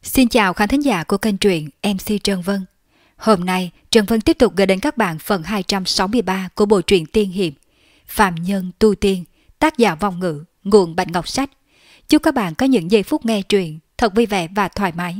Xin chào khán thính giả của kênh truyện MC Trân Vân. Hôm nay, Trân Vân tiếp tục gửi đến các bạn phần 263 của bộ truyện tiên hiệp Phàm Nhân Tu Tiên, tác giả Vong Ngữ, nguồn Bạch Ngọc Sách. Chúc các bạn có những giây phút nghe truyện thật vui vẻ và thoải mái.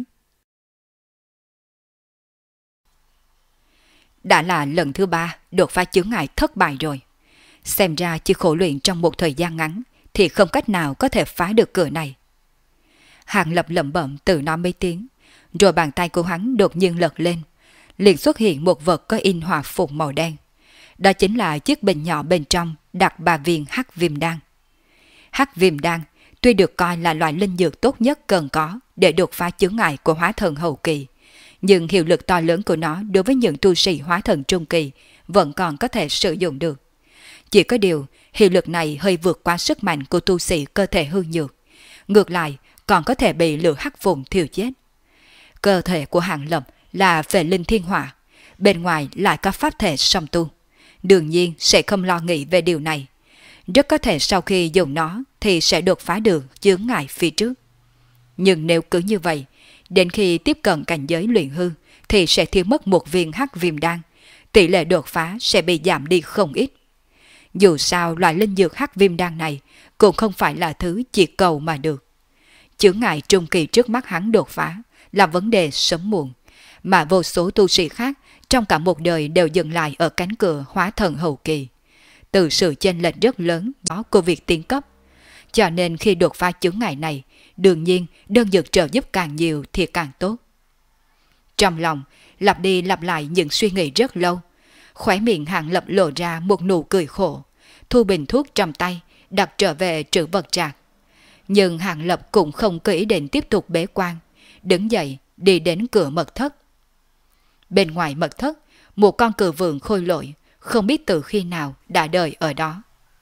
Đã là lần thứ 3 đột phá chướng ngại thất bại rồi. Xem ra chỉ khổ luyện trong một thời gian ngắn thì không cách nào có thể phá được cửa này. Hàng Lập lẩm bẩm tự nói mấy tiếng, rồi bàn tay của hắn đột nhiên lật lên, liền xuất hiện một vật có in họa phù màu đen. Đó chính là chiếc bình nhỏ bên trong đặt 3 viên hắc viêm đan. Hắc viêm đan tuy được coi là loại linh dược tốt nhất cần có để đột phá chướng ngại của hóa thần hậu kỳ, nhưng hiệu lực to lớn của nó đối với những tu sĩ hóa thần trung kỳ vẫn còn có thể sử dụng được. Chỉ có điều, hiệu lực này hơi vượt qua sức mạnh của tu sĩ cơ thể hư nhược. Ngược lại, còn có thể bị lửa hắc vùng thiêu chết. Cơ thể của Hàng Lập là về linh thiên hỏa, bên ngoài lại có pháp thể song tu. Đương nhiên sẽ không lo nghĩ về điều này. Rất có thể sau khi dùng nó thì sẽ đột phá được chướng ngại phía trước. Nhưng nếu cứ như vậy, đến khi tiếp cận cảnh giới luyện hư thì sẽ thiếu mất một viên hắc viêm đan, tỷ lệ đột phá sẽ bị giảm đi không ít. Dù sao loại linh dược hắc viêm đan này cũng không phải là thứ chỉ cầu mà được. Chướng ngại trung kỳ trước mắt hắn đột phá là vấn đề sớm muộn, mà vô số tu sĩ khác trong cả một đời đều dừng lại ở cánh cửa hóa thần hậu kỳ. Từ sự chênh lệch rất lớn đó của việc tiến cấp, cho nên khi đột phá chướng ngại này, đương nhiên đơn dược trợ giúp càng nhiều thì càng tốt. Trong lòng lặp đi lặp lại những suy nghĩ rất lâu, khóe miệng Hàng Lập lộ ra một nụ cười khổ, thu bình thuốc trong tay đặt trở về trữ vật trạc. Nhưng Hàng Lập cũng không có ý định tiếp tục bế quan, đứng dậy đi đến cửa mật thất. Bên ngoài mật thất, một con cừu vượn khôi lỗi, không biết từ khi nào đã đợi ở đó.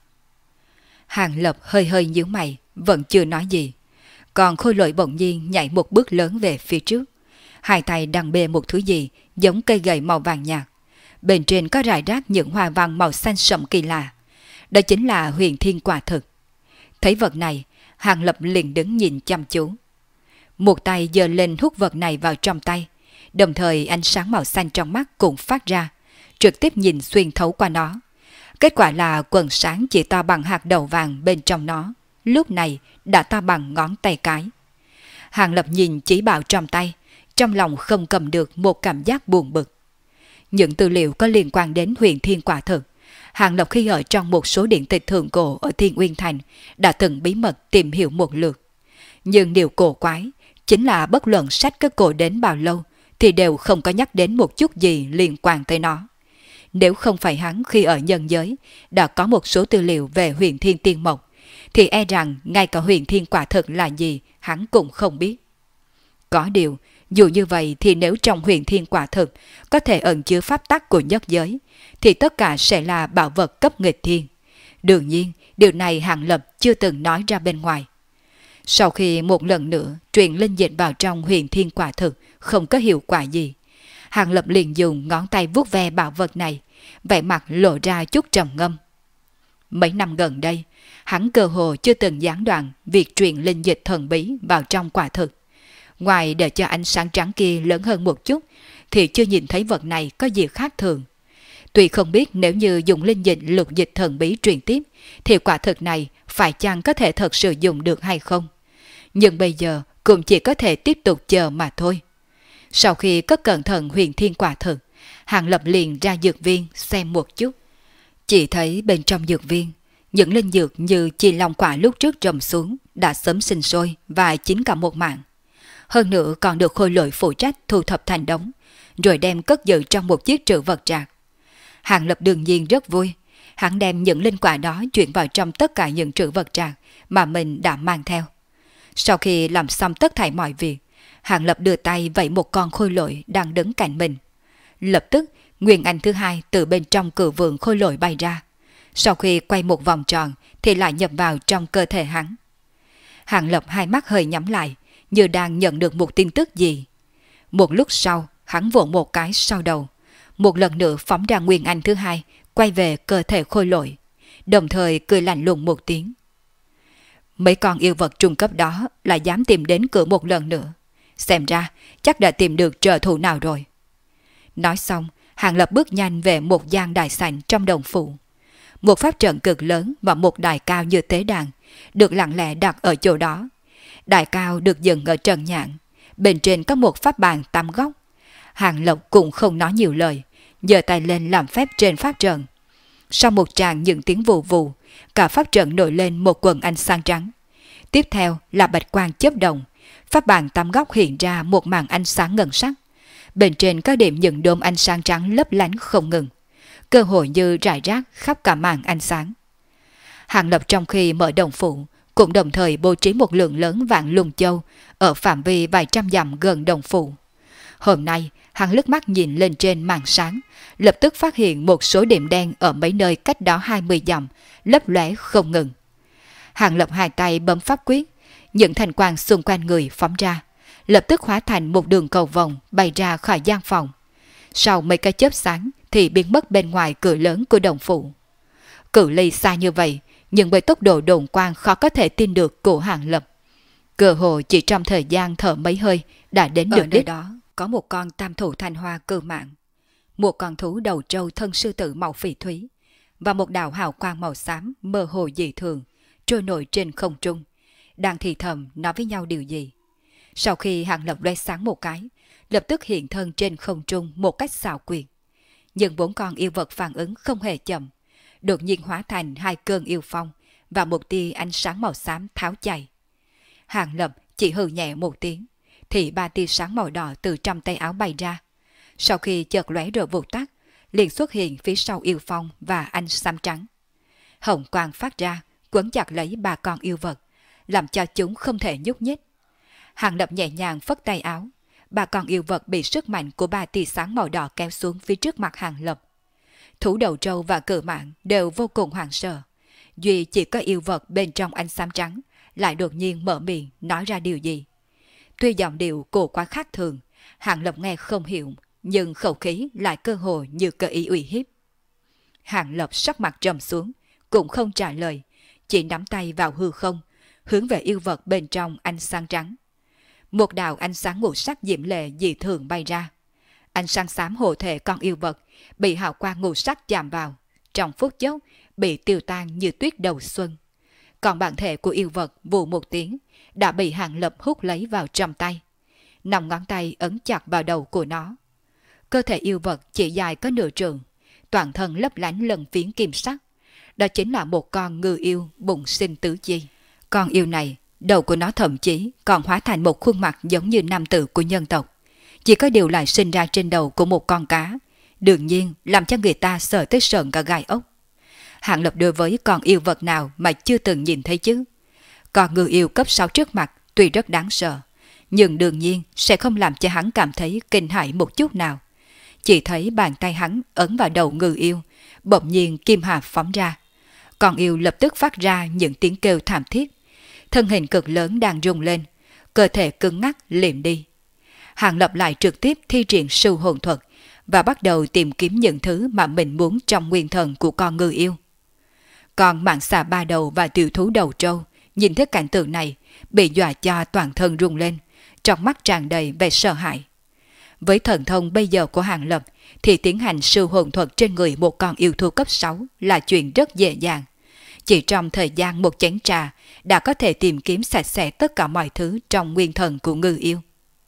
Hàng Lập hơi hơi nhíu mày, vẫn chưa nói gì. Còn khôi lỗi bỗng nhiên nhảy một bước lớn về phía trước. Hai tay đang bê một thứ gì giống cây gậy màu vàng nhạt. Bên trên có rải rác những hoa văn màu xanh sẫm kỳ lạ. Đó chính là huyền thiên quả thực. Thấy vật này, Hàng Lập liền đứng nhìn chăm chú. Một tay giơ lên hút vật này vào trong tay, đồng thời ánh sáng màu xanh trong mắt cũng phát ra, trực tiếp nhìn xuyên thấu qua nó. Kết quả là quần sáng chỉ to bằng hạt đậu vàng bên trong nó, lúc này đã to bằng ngón tay cái. Hàng Lập nhìn chỉ bảo trong tay, trong lòng không cầm được một cảm giác buồn bực. Những tư liệu có liên quan đến huyền thiên quả thực, Hàng Lập khi ở trong một số điện tịch thượng cổ ở Thiên Uyên Thành đã từng bí mật tìm hiểu một lượt. Nhưng điều cổ quái chính là bất luận sách có cổ đến bao lâu thì đều không có nhắc đến một chút gì liên quan tới nó. Nếu không phải hắn khi ở nhân giới đã có một số tư liệu về huyền thiên tiên mộc, thì e rằng ngay cả huyền thiên quả thực là gì hắn cũng không biết. Có điều, dù như vậy thì nếu trong huyền thiên quả thực có thể ẩn chứa pháp tắc của nhất giới, thì tất cả sẽ là bảo vật cấp nghịch thiên. Đương nhiên, điều này Hàng Lập chưa từng nói ra bên ngoài. Sau khi một lần nữa truyền linh dịch vào trong huyền thiên quả thực không có hiệu quả gì, Hàng Lập liền dùng ngón tay vuốt ve bảo vật này, vẻ mặt lộ ra chút trầm ngâm. Mấy năm gần đây, hắn cơ hồ chưa từng gián đoạn việc truyền linh dịch thần bí vào trong quả thực. Ngoài để cho ánh sáng trắng kia lớn hơn một chút, thì chưa nhìn thấy vật này có gì khác thường. Tuy không biết nếu như dùng linh dịch lục dịch thần bí truyền tiếp, thì quả thực này phải chăng có thể thật sự dùng được hay không. Nhưng bây giờ cũng chỉ có thể tiếp tục chờ mà thôi. Sau khi cất cẩn thận huyền thiên quả thực, Hàng Lập liền ra dược viên xem một chút. Chỉ thấy bên trong dược viên, những linh dược như chi long quả lúc trước trồng xuống đã sớm sinh sôi và chín cả một mạng. Hơn nữa còn được khôi lỗi phụ trách thu thập thành đống, rồi đem cất giữ trong một chiếc trữ vật trạc. Hàng Lập đương nhiên rất vui, hắn đem những linh quả đó chuyển vào trong tất cả những trữ vật trạc mà mình đã mang theo. Sau khi làm xong tất thảy mọi việc, Hàng Lập đưa tay vẫy một con khôi lỗi đang đứng cạnh mình. Lập tức, nguyên anh thứ hai từ bên trong cừu vượn khôi lỗi bay ra. Sau khi quay một vòng tròn thì lại nhập vào trong cơ thể hắn. Hàng Lập hai mắt hơi nhắm lại, như đang nhận được một tin tức gì. Một lúc sau, hắn vỗ một cái sau đầu, một lần nữa phóng ra nguyên anh thứ hai, quay về cơ thể khôi lỗi, đồng thời cười lạnh lùng một tiếng. Mấy con yêu vật trung cấp đó lại dám tìm đến cửa một lần nữa. xem ra chắc đã tìm được trợ thủ nào rồi. Nói xong, Hàng Lập bước nhanh về một gian đại sảnh trong đồng phủ. Một pháp trận cực lớn và một đài cao như tế đàn được lặng lẽ đặt ở chỗ đó. Đài cao được dựng ở trần nhạn, bên trên có một pháp bàn 8 góc. Hàng Lập cũng không nói nhiều lời, giơ tay lên làm phép trên pháp trận. Sau một tràng những tiếng vù vù, cả pháp trận nổi lên một quần ánh sáng trắng. Tiếp theo là bạch quang chớp động, pháp bàn 8 góc hiện ra một màn ánh sáng ngân sắc. Bên trên có điểm những đốm ánh sáng trắng lấp lánh không ngừng, cơ hội như rải rác khắp cả màn ánh sáng. Hàng Lập trong khi mở đồng phủ cũng đồng thời bố trí một lượng lớn vạn lùng châu ở phạm vi vài trăm dặm gần đồng phủ. Hôm nay, hắn lướt mắt nhìn lên trên màn sáng, lập tức phát hiện một số điểm đen ở mấy nơi cách đó 20 dặm, lấp lóe không ngừng. Hàng Lập hai tay bấm pháp quyết, những thành quang xung quanh người phóng ra, lập tức hóa thành một đường cầu vòng bay ra khỏi gian phòng. Sau mấy cái chớp sáng thì biến mất bên ngoài cửa lớn của đồng phủ. Cự ly xa như vậy, nhưng với tốc độ đồn quang khó có thể tin được của Hàng Lập. Cơ hồ chỉ trong thời gian thở mấy hơi đã đến được đích. Đó có một con tam thủ thanh hoa cự mạn, một con thú đầu trâu thân sư tử màu phỉ thúy và một đạo hào quang màu xám mơ hồ dị thường trôi nổi trên không trung, đang thì thầm nói với nhau điều gì. Sau khi Hàng Lập lóe sáng một cái, lập tức hiện thân trên không trung một cách xảo quyệt. Nhưng 4 con yêu vật phản ứng không hề chậm, đột nhiên hóa thành 2 cơn yêu phong và một tia ánh sáng màu xám tháo chạy. Hàng Lập chỉ hừ nhẹ một tiếng, thì 3 tia sáng màu đỏ từ trong tay áo bay ra. Sau khi chợt lóe rồi vụt tắt, liền xuất hiện phía sau yêu phong và ánh xám trắng. Hồng quang phát ra, quấn chặt lấy 3 con yêu vật, làm cho chúng không thể nhúc nhích. Hàng Lập nhẹ nhàng phất tay áo, 3 con yêu vật bị sức mạnh của 3 tia sáng màu đỏ kéo xuống phía trước mặt Hàng Lập. Thú đầu trâu và cự mạn đều vô cùng hoảng sợ, duy chỉ có yêu vật bên trong ánh xám trắng lại đột nhiên mở miệng nói ra điều gì. Tuy giọng điệu cổ quá khác thường, Hàng Lập nghe không hiểu, nhưng khẩu khí lại cơ hồ như cơ ý uy hiếp. Hàng Lập sắc mặt trầm xuống, cũng không trả lời, chỉ nắm tay vào hư không, hướng về yêu vật bên trong ánh sáng trắng. Một đạo ánh sáng ngũ sắc diễm lệ dị thường bay ra. Ánh sáng xám hộ thể con yêu vật bị hào quang ngũ sắc chạm vào, trong phút chốc bị tiêu tan như tuyết đầu xuân. Còn bản thể của yêu vật vù một tiếng đã bị Hàng Lập hút lấy vào trong tay. 5 ngón tay ấn chặt vào đầu của nó. Cơ thể yêu vật chỉ dài có nửa trượng, toàn thân lấp lánh lân phiến kim sắc. Đó chính là một con ngư yêu bụng sinh tứ chi. Con yêu này, đầu của nó thậm chí còn hóa thành một khuôn mặt giống như nam tử của nhân tộc. Chỉ có điều lại sinh ra trên đầu của một con cá, đương nhiên làm cho người ta sợ tới sợn cả gai ốc. Hàng Lập đối với con yêu vật nào mà chưa từng nhìn thấy chứ? Con ngư yêu cấp 6 trước mặt tuy rất đáng sợ, nhưng đương nhiên sẽ không làm cho hắn cảm thấy kinh hãi một chút nào. Chỉ thấy bàn tay hắn ấn vào đầu ngư yêu, bỗng nhiên kim hà phóng ra. Con yêu lập tức phát ra những tiếng kêu thảm thiết. Thân hình cực lớn đang rung lên, cơ thể cứng ngắc liệm đi. Hàng Lập lại trực tiếp thi triển sư hồn thuật và bắt đầu tìm kiếm những thứ mà mình muốn trong nguyên thần của con ngư yêu. Còn mãng xà 3 đầu và tiểu thú đầu trâu nhìn thấy cảnh tượng này, bị dọa cho toàn thân rung lên, trong mắt tràn đầy vẻ sợ hãi. Với thần thông bây giờ của Hàng Lập thì tiến hành sư hồn thuật trên người một con yêu thú cấp 6 là chuyện rất dễ dàng. Chỉ trong thời gian một chén trà đã có thể tìm kiếm sạch sẽ tất cả mọi thứ trong nguyên thần của ngư yêu.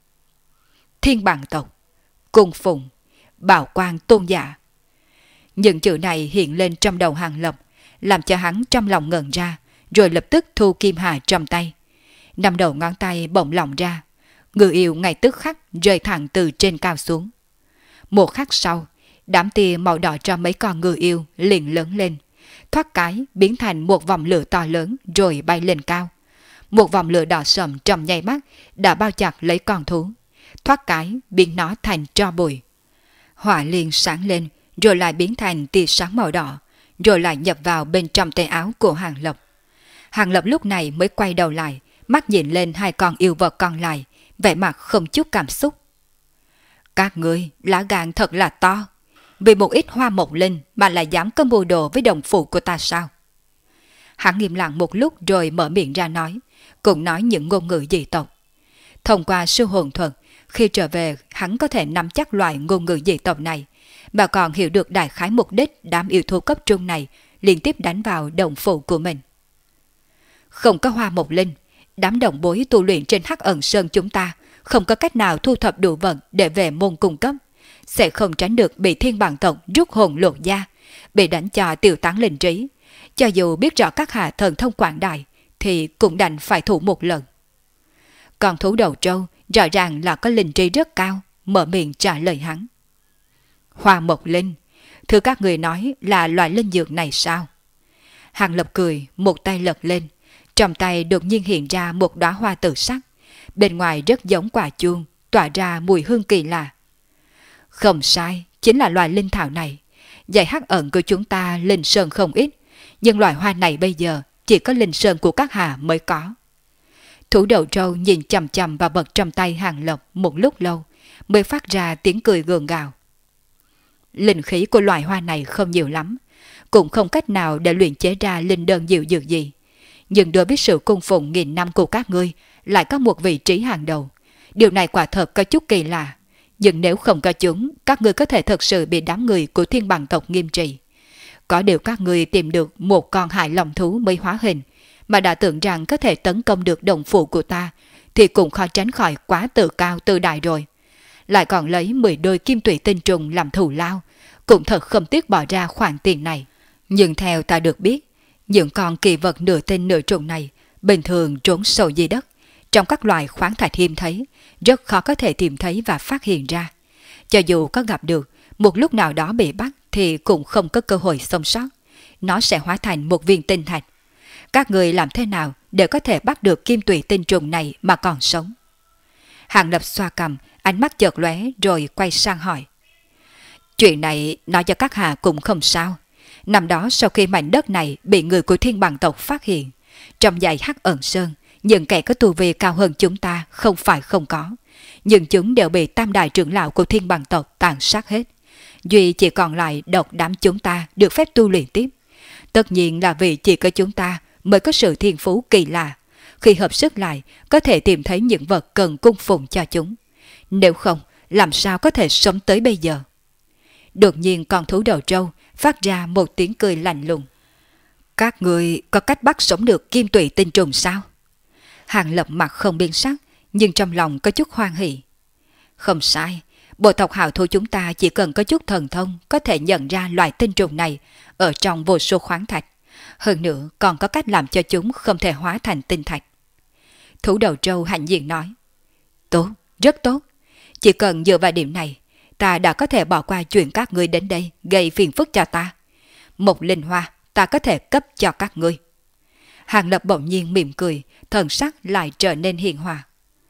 Thiên Bằng tộc, Cung Phụng, Bảo Quang Tôn Giả. Những chữ này hiện lên trong đầu Hàng Lập, làm cho hắn trong lòng ngẩn ra, rồi lập tức thu kim hà trong tay. 5 đầu ngón tay bỗng lỏng ra, ngư yêu ngay tức khắc rơi thẳng từ trên cao xuống. Một khắc sau, đám tia màu đỏ cho mấy con ngư yêu liền lớn lên, thoát cái biến thành một vòng lửa to lớn rồi bay lên cao. Một vòng lửa đỏ sậm trong nháy mắt đã bao chặt lấy con thú, thoát cái biến nó thành tro bụi. Hỏa liền sáng lên rồi lại biến thành tia sáng màu đỏ, rồi lại nhập vào bên trong tay áo của Hàng Lập. Hàng Lập lúc này mới quay đầu lại, mắt nhìn lên 2 con yêu vật còn lại, vẻ mặt không chút cảm xúc. Các ngươi lá gan thật là to, vì một ít hoa mộc linh mà lại dám có mưu đồ với đồng phụ của ta sao? Hắn im lặng một lúc rồi mở miệng ra nói, cũng nói những ngôn ngữ dị tộc. Thông qua sư hồn thuật, khi trở về hắn có thể nắm chắc loại ngôn ngữ dị tộc này, mà còn hiểu được đại khái mục đích đám yêu thú cấp trung này liên tiếp đánh vào động phủ của mình. Không có Hoa Mộc Linh, đám đồng bối tu luyện trên Hắc Ẩn Sơn chúng ta không có cách nào thu thập đủ vận để về môn cung cấp, sẽ không tránh được bị thiên bằng tộc rút hồn lột da, bị đánh cho tiêu tán linh trí. Cho dù biết rõ các hạ thần thông quảng đại, thì cũng đành phải thủ một lần. Còn thú đầu trâu rõ ràng là có linh trí rất cao, mở miệng trả lời hắn. Hoa Mộc Linh, thưa các người nói là loại linh dược này sao? Hàng Lập cười, một tay lật lên, trong tay đột nhiên hiện ra một đóa hoa tự sắc, bên ngoài rất giống quả chuông, tỏa ra mùi hương kỳ lạ. Không sai, chính là loài linh thảo này. Dãy Hắc Ẩn của chúng ta linh sơn không ít, nhưng loài hoa này bây giờ chỉ có linh sơn của các hạ mới có. Thủ đầu trâu nhìn chằm chằm vào vật trong tay Hàng Lập một lúc lâu, mới phát ra tiếng cười gượng gạo. Linh khí của loài hoa này không nhiều lắm, cũng không cách nào để luyện chế ra linh đơn diệu dược gì. Nhưng đối với sự cung phụng nghìn năm của các ngươi lại có một vị trí hàng đầu. Điều này quả thật có chút kỳ lạ. Nhưng nếu không có chúng, các ngươi có thể thật sự bị đám người của thiên bằng tộc nghiêm trị. Có điều các ngươi tìm được một con hài lòng thú mới hóa hình, mà đã tưởng rằng có thể tấn công được đồng phụ của ta, thì cũng khó tránh khỏi quá tự cao tự đại rồi. Lại còn lấy 10 đôi kim tụy tinh trùng làm thù lao, cũng thật không tiếc bỏ ra khoản tiền này. Nhưng theo ta được biết, những con kỳ vật nửa tinh nửa trùng này bình thường trốn sâu dưới đất, trong các loài khoáng thạch hiếm thấy, rất khó có thể tìm thấy và phát hiện ra. Cho dù có gặp được, một lúc nào đó bị bắt thì cũng không có cơ hội sống sót. Nó sẽ hóa thành một viên tinh thạch. Các người làm thế nào để có thể bắt được kim tụy tinh trùng này mà còn sống? Hàng Lập xoa cằm, ánh mắt chợt lóe rồi quay sang hỏi. Chuyện này nói cho các hạ cũng không sao. Năm đó sau khi mảnh đất này bị người của thiên bằng tộc phát hiện, trong dãy Hắc Ẩn Sơn, những kẻ có tu vi cao hơn chúng ta không phải không có, nhưng chúng đều bị tam đại trưởng lão của thiên bằng tộc tàn sát hết. Duy chỉ còn lại độc đám chúng ta được phép tu luyện tiếp. Tất nhiên là vì chỉ có chúng ta mới có sự thiên phú kỳ lạ, khi hợp sức lại có thể tìm thấy những vật cần cung phụng cho chúng. Nếu không, làm sao có thể sống tới bây giờ? Đột nhiên con thú đầu trâu phát ra một tiếng cười lạnh lùng. Các người có cách bắt sống được kim tụy tinh trùng sao? Hàng Lập mặt không biến sắc, nhưng trong lòng có chút hoan hỉ. Không sai, bộ tộc hào thú chúng ta chỉ cần có chút thần thông có thể nhận ra loại tinh trùng này ở trong vô số khoáng thạch. Hơn nữa còn có cách làm cho chúng không thể hóa thành tinh thạch. Thú đầu trâu hạnh diện nói. Tốt, rất tốt. Chỉ cần dựa vào điểm này, ta đã có thể bỏ qua chuyện các ngươi đến đây gây phiền phức cho ta. Một linh hoa ta có thể cấp cho các ngươi. Hàng Lập bỗng nhiên mỉm cười, thần sắc lại trở nên hiền hòa.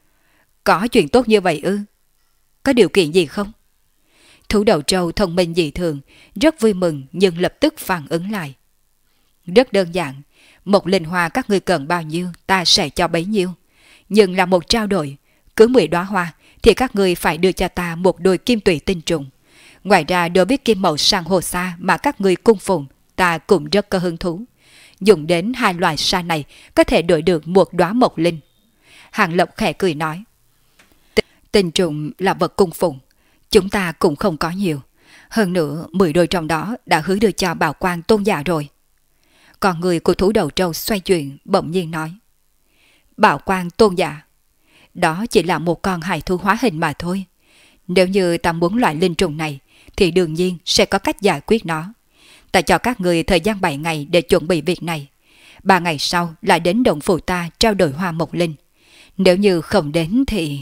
Có chuyện tốt như vậy ư? Có điều kiện gì không? Thú đầu trâu thông minh dị thường, rất vui mừng nhưng lập tức phản ứng lại. Rất đơn giản, một linh hoa các ngươi cần bao nhiêu ta sẽ cho bấy nhiêu. Nhưng là một trao đổi, cứ 10 đóa hoa thì các ngươi phải đưa cho ta một đôi kim tụy tinh trùng. Ngoài ra đối với kim màu sang hồ sa mà các ngươi cung phụng, ta cũng rất có hứng thú. Dùng đến 2 loài sa này có thể đổi được một đóa mộc linh. Hàng Lập khẽ cười nói. Tinh trùng là vật cung phụng, chúng ta cũng không có nhiều. Hơn nữa 10 đôi trong đó đã hứa đưa cho Bảo Quang tôn giả rồi. Còn người của thú đầu trâu xoay chuyển bỗng nhiên nói. Bảo Quang tôn giả, đó chỉ là một con hài thú hóa hình mà thôi. Nếu như ta muốn loại linh trùng này thì đương nhiên sẽ có cách giải quyết nó. Ta cho các người thời gian 7 ngày để chuẩn bị việc này. 3 ngày sau lại đến động phủ ta trao đổi hoa mộc linh. Nếu như không đến thì...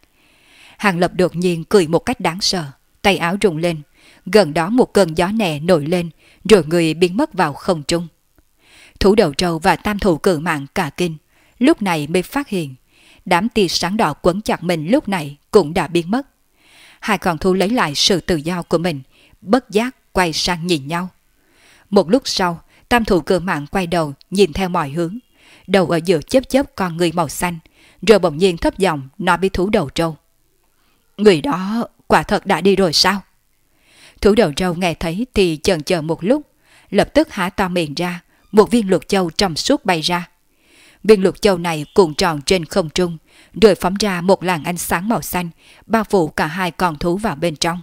Hàng Lập đột nhiên cười một cách đáng sợ, tay áo rung lên. Gần đó một cơn gió nhẹ nổi lên, rồi người biến mất vào không trung. Thú đầu trâu và tam thủ cự mạng cả kinh, lúc này mới phát hiện đám tia sáng đỏ quấn chặt mình lúc này cũng đã biến mất. Hai con thú lấy lại sự tự do của mình, bất giác quay sang nhìn nhau. Một lúc sau, tam thủ cự mạng quay đầu nhìn theo mọi hướng, đầu ở giữa chớp chớp con người màu xanh, rồi bỗng nhiên thấp giọng nói với thú đầu trâu. Người đó quả thật đã đi rồi sao? Thú đầu trâu nghe thấy thì chần chờ một lúc, lập tức há to miệng ra, một viên luật châu trong suốt bay ra. Viên lục châu này cuộn tròn trên không trung, rồi phóng ra một làn ánh sáng màu xanh, bao phủ cả hai con thú vào bên trong.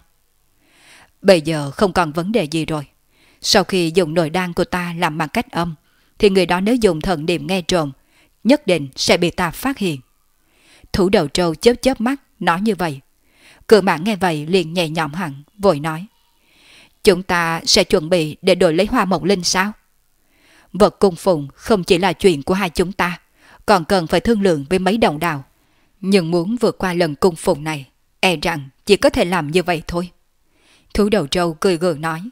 Bây giờ không còn vấn đề gì rồi. Sau khi dùng nồi đan của ta làm bằng cách âm, thì người đó nếu dùng thần niệm nghe trộm, nhất định sẽ bị ta phát hiện. Thú đầu trâu chớp chớp mắt nói như vậy. Cự mãng nghe vậy liền nhẹ nhõm hẳn, vội nói: chúng ta sẽ chuẩn bị để đổi lấy Hoa Mộc Linh sao? Vật cung phụng không chỉ là chuyện của hai chúng ta, còn cần phải thương lượng với mấy đồng đạo. Nhưng muốn vượt qua lần cung phụng này, e rằng chỉ có thể làm như vậy thôi. Thú đầu trâu cười gượng nói: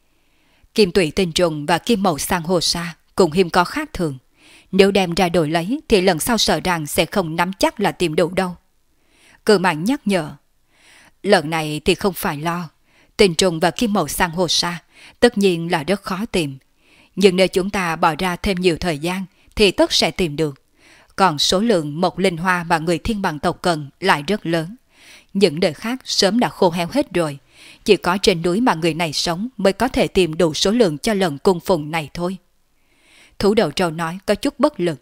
kim tụy tinh trùng và kim màu san hô sa cũng hiếm có khác thường. Nếu đem ra đổi lấy thì lần sau sợ rằng sẽ không nắm chắc là tìm đủ đâu. Cự mãng nhắc nhở: lần này thì không phải lo. Tinh trùng và kim màu san hô sa tất nhiên là rất khó tìm. Nhưng nếu chúng ta bỏ ra thêm nhiều thời gian thì tất sẽ tìm được. Còn số lượng mộc linh hoa mà người thiên bằng tộc cần lại rất lớn. Những nơi khác sớm đã khô héo hết rồi. Chỉ có trên núi mà người này sống mới có thể tìm đủ số lượng cho lần cung phụng này thôi. Thú đầu trâu nói có chút bất lực.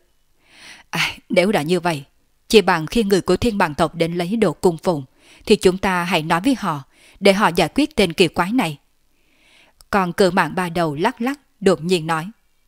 Nếu đã như vậy, chỉ bằng khi người của thiên bằng tộc đến lấy đồ cung phụng, thì chúng ta hãy nói với họ, để họ giải quyết tên kỳ quái này. Còn cự mãng ba đầu lắc lắc, đột nhiên nói: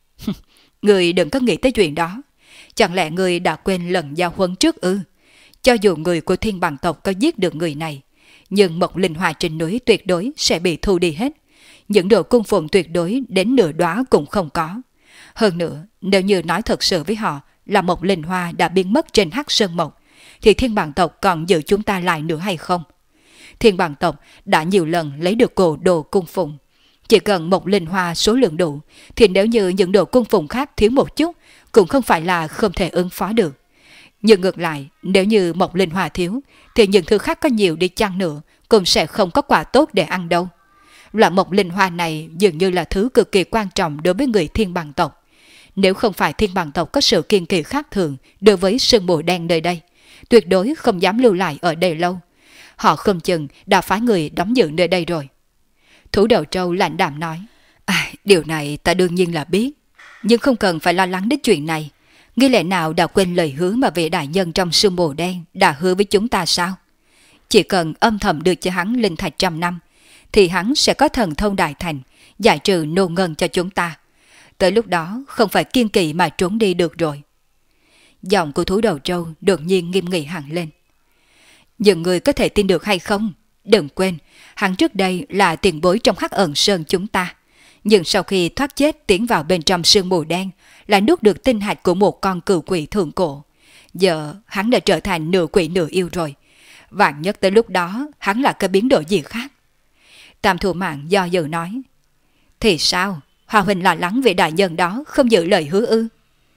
người đừng có nghĩ tới chuyện đó. Chẳng lẽ người đã quên lần giao huấn trước ư? Cho dù người của thiên bằng tộc có giết được người này, nhưng mộc linh hoa trên núi tuyệt đối sẽ bị thu đi hết. Những đồ cung phụng tuyệt đối đến nửa đóa cũng không có. Hơn nữa, nếu như nói thật sự với họ là mộc linh hoa đã biến mất trên Hắc Sơn Mộc, thì thiên bằng tộc còn giữ chúng ta lại nữa hay không? Thiên bằng tộc đã nhiều lần lấy được cổ đồ cung phụng. Chỉ cần mộc linh hoa số lượng đủ, thì nếu như những đồ cung phụng khác thiếu một chút, cũng không phải là không thể ứng phó được. Nhưng ngược lại, nếu như mộc linh hoa thiếu, thì những thứ khác có nhiều đi chăng nữa cũng sẽ không có quả tốt để ăn đâu. Loại mộc linh hoa này dường như là thứ cực kỳ quan trọng đối với người thiên bằng tộc. Nếu không phải thiên bằng tộc có sự kiên kỵ khác thường đối với sương mù đen nơi đây, tuyệt đối không dám lưu lại ở đây lâu. Họ không chừng đã phái người đóng giữ nơi đây rồi. Thú đầu trâu lạnh đạm nói: điều này ta đương nhiên là biết, nhưng không cần phải lo lắng đến chuyện này. Ngươi lẽ nào đã quên lời hứa mà vị đại nhân trong sương mù đen đã hứa với chúng ta sao? Chỉ cần âm thầm được cho hắn linh thạch 100 năm, thì hắn sẽ có thần thông đại thành, giải trừ nô ngân cho chúng ta. Tới lúc đó không phải kiên kỵ mà trốn đi được rồi. Giọng của thú đầu trâu đột nhiên nghiêm nghị hẳn lên. Nhưng người có thể tin được hay không? Đừng quên, hắn trước đây là tiền bối trong Hắc Ẩn Sơn chúng ta. Nhưng sau khi thoát chết tiến vào bên trong sương mù đen, lại nuốt được tinh hạch của một con cừu quỷ thượng cổ. Giờ hắn đã trở thành nửa quỷ nửa yêu rồi. Vạn nhất tới lúc đó hắn là cái biến đổi gì khác. Tam Thủ Mạng do dự nói: thì sao? Hoa huynh lo lắng về đại nhân đó không giữ lời hứa ư?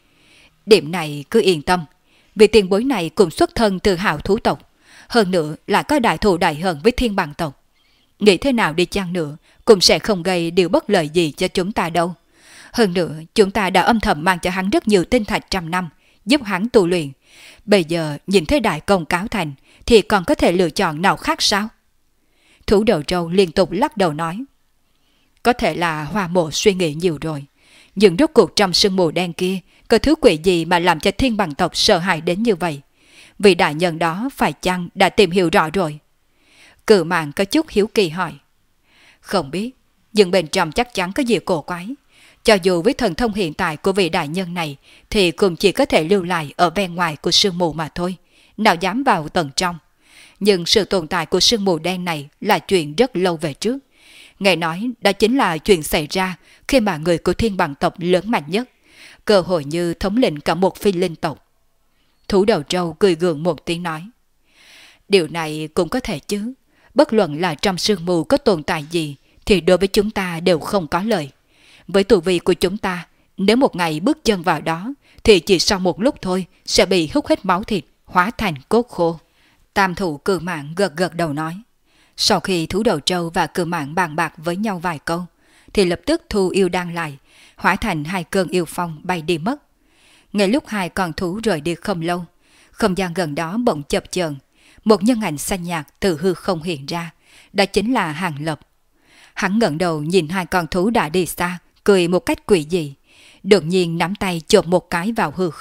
Điểm này cứ yên tâm, vì tiền bối này cũng xuất thân từ hào thú tộc, hơn nữa là có đại thù đại hận với thiên bằng tộc. Nghĩ thế nào đi chăng nữa cũng sẽ không gây điều bất lợi gì cho chúng ta đâu. Hơn nữa chúng ta đã âm thầm mang cho hắn rất nhiều tinh thạch 100 năm, giúp hắn tu luyện. Bây giờ nhìn thấy đại công cáo thành thì còn có thể lựa chọn nào khác sao? Thú đầu trâu liên tục lắc đầu nói: có thể là Hoa Mộ suy nghĩ nhiều rồi, nhưng rốt cuộc trong sương mù đen kia có thứ quỷ gì mà làm cho thiên bằng tộc sợ hãi đến như vậy? Vị đại nhân đó phải chăng đã tìm hiểu rõ rồi? Cự mãng có chút hiếu kỳ hỏi. Không biết, nhưng bên trong chắc chắn có gì cổ quái. Cho dù với thần thông hiện tại của vị đại nhân này thì cũng chỉ có thể lưu lại ở bên ngoài của sương mù mà thôi, nào dám vào tầng trong. Nhưng sự tồn tại của sương mù đen này là chuyện rất lâu về trước. Nghe nói đó chính là chuyện xảy ra khi mà người của thiên bằng tộc lớn mạnh nhất, cơ hội như thống lĩnh cả một phi linh tộc. Thú đầu trâu cười gượng một tiếng nói: điều này cũng có thể chứ. Bất luận là trong sương mù có tồn tại gì thì đối với chúng ta đều không có lợi. Với tu vi của chúng ta, nếu một ngày bước chân vào đó thì chỉ sau một lúc thôi sẽ bị hút hết máu thịt, hóa thành cốt khô. Tam thủ Cự Mãng gật gật đầu nói. Sau khi thú đầu trâu và Cự Mãng bàn bạc với nhau vài câu thì lập tức thu yêu đan lại, hóa thành hai cơn yêu phong bay đi mất. Ngay lúc hai con thú rời đi không lâu, không gian gần đó bỗng chập chờn, một nhân ảnh xanh nhạt từ hư không hiện ra, đó chính là Hàng Lập. Hắn ngẩng đầu nhìn hai con thú đã đi xa, cười một cách quỷ dị, đột nhiên nắm tay chộp một cái vào hư không,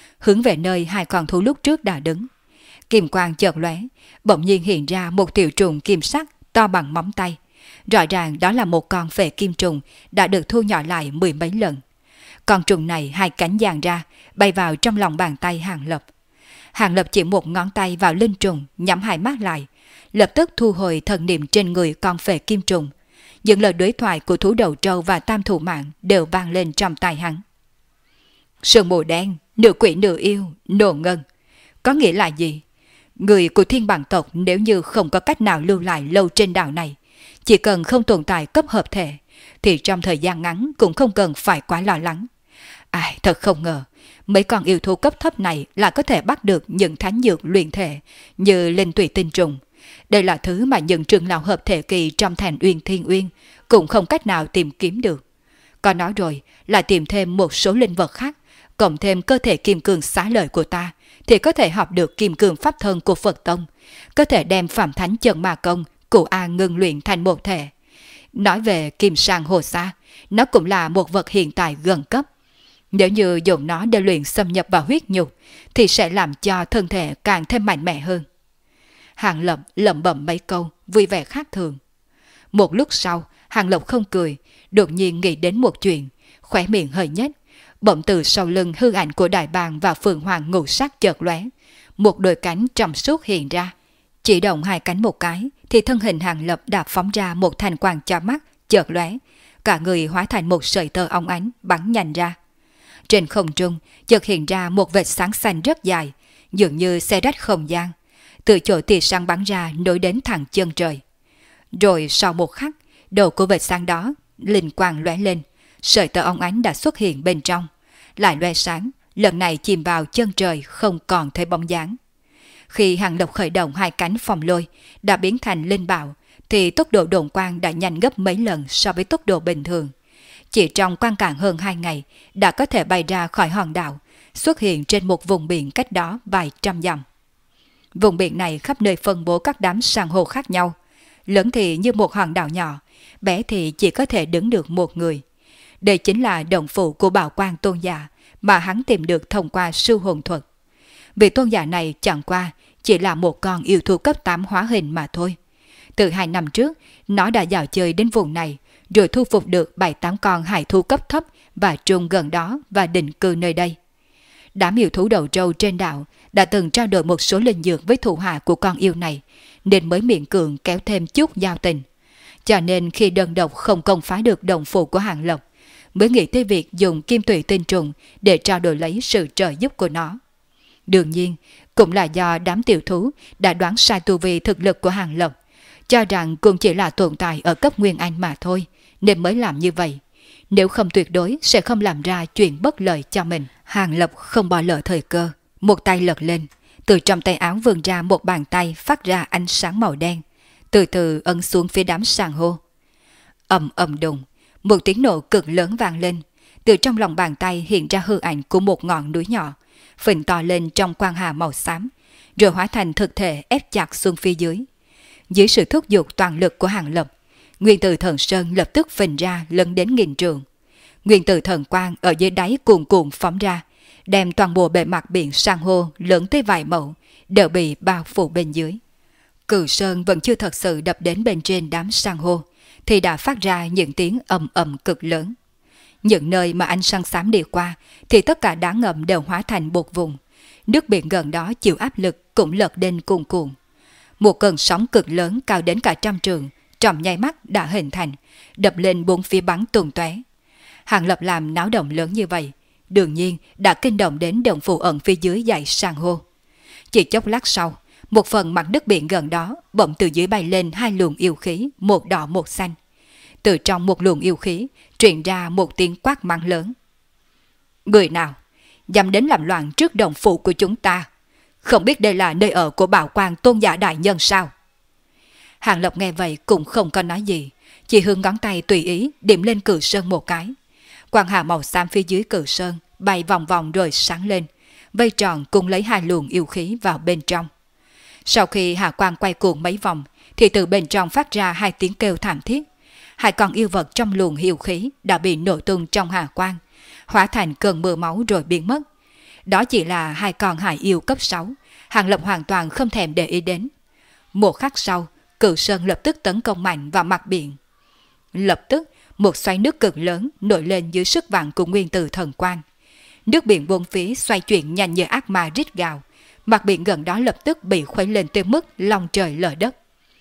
hướng về nơi hai con thú lúc trước đã đứng. Kim quang chợt lóe, bỗng nhiên hiện ra một tiểu trùng kim sắc to bằng móng tay. Rõ ràng đó là một con phệ kim trùng đã được thu nhỏ lại mười mấy lần. Con trùng này hai cánh dang ra, bay vào trong lòng bàn tay Hàng Lập. Hàng Lập chỉ một ngón tay vào linh trùng, nhắm hai mắt lại, lập tức thu hồi thần niệm trên người con phệ kim trùng. Những lời đối thoại của thú đầu trâu và tam thủ mạng đều vang lên trong tai hắn. Sương mù đen, nửa quỷ nửa yêu, nổ ngân. Có nghĩa là gì? Người của thiên bằng tộc nếu như không có cách nào lưu lại lâu trên đảo này, chỉ cần không tồn tại cấp hợp thể, thì trong thời gian ngắn cũng không cần phải quá lo lắng. Ai, thật không ngờ, mấy con yêu thú cấp thấp này là có thể bắt được những thánh dược luyện thể như linh tùy tinh trùng. Đây là thứ mà những trưởng lão hợp thể kỳ trong thành Uyên Thiên Uyên cũng không cách nào tìm kiếm được. Có nói rồi, là tìm thêm một số linh vật khác, cộng thêm cơ thể kim cương xá lợi của ta, thì có thể học được kim cương pháp thân của Phật Tông, có thể đem Phạm Thánh Chân Ma Công của A ngưng luyện thành một thể. Nói về kim sang hồ sa, nó cũng là một vật hiện tại gần cấp. Nếu như dùng nó để luyện xâm nhập vào huyết nhục, thì sẽ làm cho thân thể càng thêm mạnh mẽ hơn. Hàng Lập lẩm bẩm mấy câu, vui vẻ khác thường. Một lúc sau, Hàng Lập không cười, đột nhiên nghĩ đến một chuyện, khóe miệng hơi nhếch. Bỗng từ sau lưng hư ảnh của Đại Bàng và Phượng Hoàng ngũ sắc chợt lóe, một đôi cánh trong suốt hiện ra. Chỉ động hai cánh một cái, thì thân hình Hàng Lập đã phóng ra một thanh quang cho mắt, chợt lóe, cả người hóa thành một sợi tơ óng ánh bắn nhanh ra. Trên không trung chợt hiện ra một vệt sáng xanh rất dài, dường như xe rách không gian, từ chỗ tia sáng bắn ra nối đến thẳng chân trời. Rồi sau một khắc, đầu của vệt sáng đó linh quang lóe lên, sợi tơ óng ánh đã xuất hiện bên trong, lại lóe sáng, lần này chìm vào chân trời không còn thấy bóng dáng. Khi Hàng Lập khởi động hai cánh phòng lôi đã biến thành linh bảo, thì tốc độ độn quang đã nhanh gấp mấy lần so với tốc độ bình thường. Chỉ trong quang cản hơn 2 ngày đã có thể bay ra khỏi hòn đảo, xuất hiện trên một vùng biển cách đó vài trăm dặm. Vùng biển này khắp nơi phân bố các đám san hô khác nhau, lớn thì như một hòn đảo nhỏ, bé thì chỉ có thể đứng được một người. Đây chính là động phủ của Bảo Quang Tôn giả mà hắn tìm được thông qua sư hồn thuật. Vị tôn giả này chẳng qua chỉ là một con yêu thú cấp 8 hóa hình mà thôi. Từ 2 năm trước, nó đã dạo chơi đến vùng này, rồi thu phục được 7-8 con hải thú cấp thấp và trung gần đó và định cư nơi đây. Đám yêu thú đầu trâu trên đảo đã từng trao đổi một số linh dược với thủ hạ của con yêu này, nên mới miễn cưỡng kéo thêm chút giao tình. Cho nên khi đơn độc không công phá được động phủ của Hàng Lập, mới nghĩ tới việc dùng kim tụy tinh trùng để trao đổi lấy sự trợ giúp của nó. Đương nhiên, cũng là do đám tiểu thú đã đoán sai tu vi thực lực của Hàng Lập, cho rằng cũng chỉ là tồn tại ở cấp Nguyên Anh mà thôi, nên mới làm như vậy. Nếu không tuyệt đối sẽ không làm ra chuyện bất lợi cho mình. Hàng Lập không bỏ lỡ thời cơ, một tay lật lên, từ trong tay áo vươn ra một bàn tay phát ra ánh sáng màu đen, từ từ ấn xuống phía đám san hô. Ầm ầm đùng, một tiếng nổ cực lớn vang lên, từ trong lòng bàn tay hiện ra hư ảnh của một ngọn núi nhỏ, phình to lên trong quang hà màu xám, rồi hóa thành thực thể ép chặt xuống phía dưới. Dưới sự thúc giục toàn lực của Hàng Lập, nguyên tử thần sơn lập tức phình ra lấn đến nghìn trượng. Nguyên tử thần quang ở dưới đáy cuồn cuộn phóng ra, đem toàn bộ bề mặt biển san hô lớn tới vài mẫu đều bị bao phủ bên dưới. Cửu sơn vẫn chưa thật sự đập đến bên trên đám san hô, thì đã phát ra những tiếng ầm ầm cực lớn. Những nơi mà ánh sáng xám đi qua thì tất cả đá ngầm đều hóa thành bột vùng. Nước biển gần đó chịu áp lực cũng lật lên cuồn cuộn. Một cơn sóng cực lớn cao đến cả 100 trượng trong nháy mắt đã hình thành, đập lên bốn phía bắn tung tóe. Hàng Lập làm náo động lớn như vậy, đương nhiên đã kinh động đến động phủ ẩn phía dưới dãy san hô. Chỉ chốc lát sau, một phần mặt nước biển gần đó bỗng từ dưới bay lên 2 luồng yêu khí, một đỏ một xanh. Từ trong một luồng yêu khí truyền ra một tiếng quát mắng lớn. Người nào dám đến làm loạn trước động phủ của chúng ta? Không biết đây là nơi ở của Bảo Quang Tôn giả đại nhân sao? Hàng Lập nghe vậy cũng không có nói gì, chỉ hướng ngón tay tùy ý điểm lên cử sơn một cái. Quang hà màu xám phía dưới cử sơn bay vòng vòng rồi sáng lên, vây tròn cùng lấy 2 luồng yêu khí vào bên trong. Sau khi hà quang quay cuồng mấy vòng, thì từ bên trong phát ra 2 tiếng kêu thảm thiết. 2 con yêu vật trong luồng yêu khí đã bị nổ tung trong hà quang, hóa thành cơn mưa máu rồi biến mất. Đó chỉ là hai con hải yêu cấp 6, Hàng Lập hoàn toàn không thèm để ý đến. Một khắc sau, Cự Sơn lập tức tấn công mạnh vào mặt biển. Lập tức, một xoáy nước cực lớn nổi lên dưới sức vặn của nguyên tử thần quang. Nước biển bốn phía xoay chuyển nhanh như ác ma rít gào, mặt biển gần đó lập tức bị khuấy lên tới mức long trời lở đất.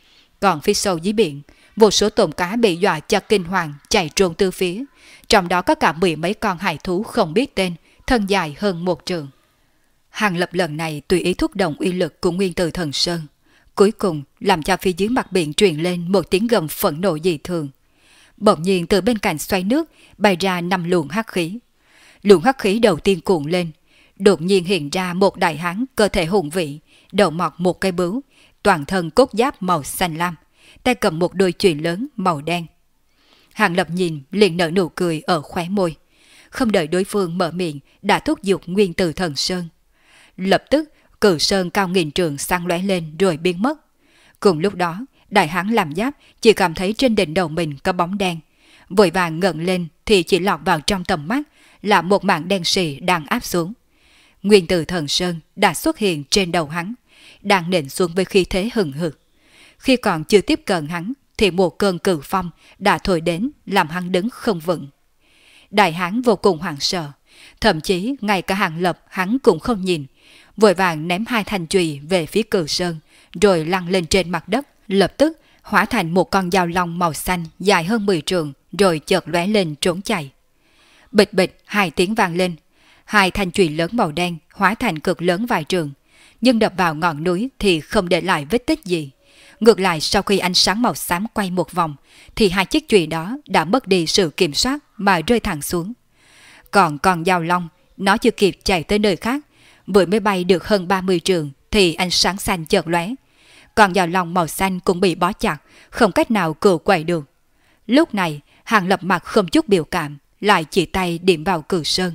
Còn phía sâu dưới biển, vô số tôm cá bị dọa cho kinh hoàng chạy trốn từ phía, trong đó có cả 10 mấy con hải thú không biết tên, thân dài hơn 1 trượng. Hàng Lập lần này tùy ý thúc động uy lực của nguyên tử thần sơn, cuối cùng làm cho phía dưới mặt biển truyền lên một tiếng gầm phẫn nộ dị thường. Bỗng nhiên từ bên cạnh xoáy nước bay ra 5 luồng hắc khí. Luồng hắc khí đầu tiên cuộn lên, đột nhiên hiện ra một đại hán cơ thể hùng vĩ, đầu mọc một cây bướu, toàn thân cốt giáp màu xanh lam, tay cầm một đôi chùy lớn màu đen. Hàng Lập nhìn liền nở nụ cười ở khóe môi, không đợi đối phương mở miệng đã thúc giục nguyên tử thần sơn. Lập tức Cự Sơn cao nghìn trượng sáng lóe lên rồi biến mất. Cùng lúc đó, đại hán làm giáp chỉ cảm thấy trên đỉnh đầu mình có bóng đen, vội vàng ngẩng lên thì chỉ lọt vào trong tầm mắt là một mảng đen sì đang áp xuống. Nguyên tử thần sơn đã xuất hiện trên đầu hắn, đang nện xuống với khí thế hừng hực. Khi còn chưa tiếp cận hắn thì một cơn cự phong đã thổi đến làm hắn đứng không vững. Đại hán vô cùng hoảng sợ, thậm chí ngay cả Hàng Lập hắn cũng không nhìn, vội vàng ném 2 thanh chùy về phía Cự Sơn rồi lăn lên trên mặt đất, lập tức hóa thành một con dao long màu xanh dài hơn 10 trượng rồi chợt lóe lên trốn chạy. Bịch bịch 2 tiếng vang lên, 2 thanh chùy lớn màu đen hóa thành cực lớn vài trượng, nhưng đập vào ngọn núi thì không để lại vết tích gì. Ngược lại sau khi ánh sáng màu xám quay một vòng thì 2 chiếc chùy đó đã mất đi sự kiểm soát mà rơi thẳng xuống. Còn con dao long, nó chưa kịp chạy tới nơi khác, vừa mới bay được hơn 30 trượng thì ánh sáng xanh chợt lóe. Con dao long màu xanh cũng bị bó chặt, không cách nào cựa quậy được. Lúc này, Hàng Lập mặt không chút biểu cảm, lại chỉ tay điểm vào Cự Sơn.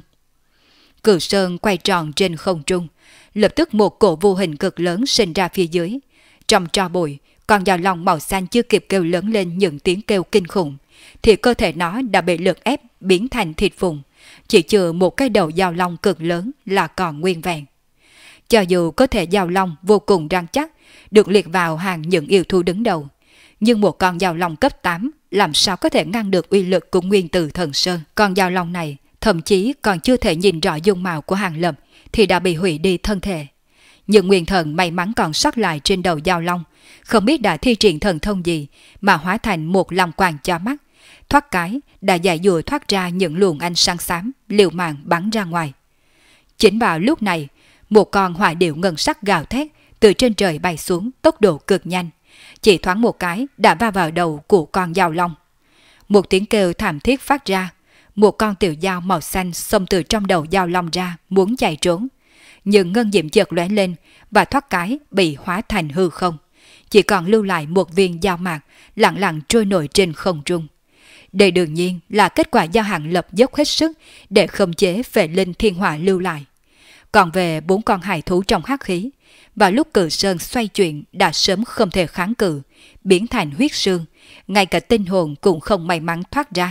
Cự Sơn quay tròn trên không trung, lập tức một cổ vô hình cực lớn sinh ra phía dưới. Trong tro bụi, con dao long màu xanh chưa kịp kêu lớn lên những tiếng kêu kinh khủng, thì cơ thể nó đã bị lực ép biến thành thịt vùng, chỉ chừa một cái đầu dao long cực lớn là còn nguyên vẹn. Cho dù có thể dao long vô cùng rắn chắc, được liệt vào hàng những yêu thú đứng đầu, nhưng một con dao long cấp 8 làm sao có thể ngăn được uy lực của nguyên tử thần sơn. Con dao long này thậm chí còn chưa thể nhìn rõ dung mạo của Hàng Lập thì đã bị hủy đi thân thể. Nhưng nguyên thần may mắn còn sót lại trên đầu dao long, không biết đã thi triển thần thông gì mà hóa thành một long quang cho mắt, thoát cái đã giải dụa thoát ra những luồng ánh sáng xám liều mạng bắn ra ngoài. Chính vào lúc này, một con hỏa điểu ngân sắc gào thét từ trên trời bay xuống tốc độ cực nhanh, chỉ thoáng một cái đã va vào đầu của con dao long. Một tiếng kêu thảm thiết phát ra, một con tiểu dao màu xanh xông từ trong đầu dao long ra muốn chạy trốn, nhưng ngân diệm chợt lóe lên và thoát cái bị hóa thành hư không, chỉ còn lưu lại một viên dao mạc lặng lặng trôi nổi trên không trung. Đây đương nhiên là kết quả do Hàng Lập dốc hết sức để khống chế phệ linh thiên hỏa lưu lại. Còn về 4 con hải thú trong hắc khí, vào lúc Cự Sơn xoay chuyển đã sớm không thể kháng cự, biến thành huyết sương, ngay cả tinh hồn cũng không may mắn thoát ra.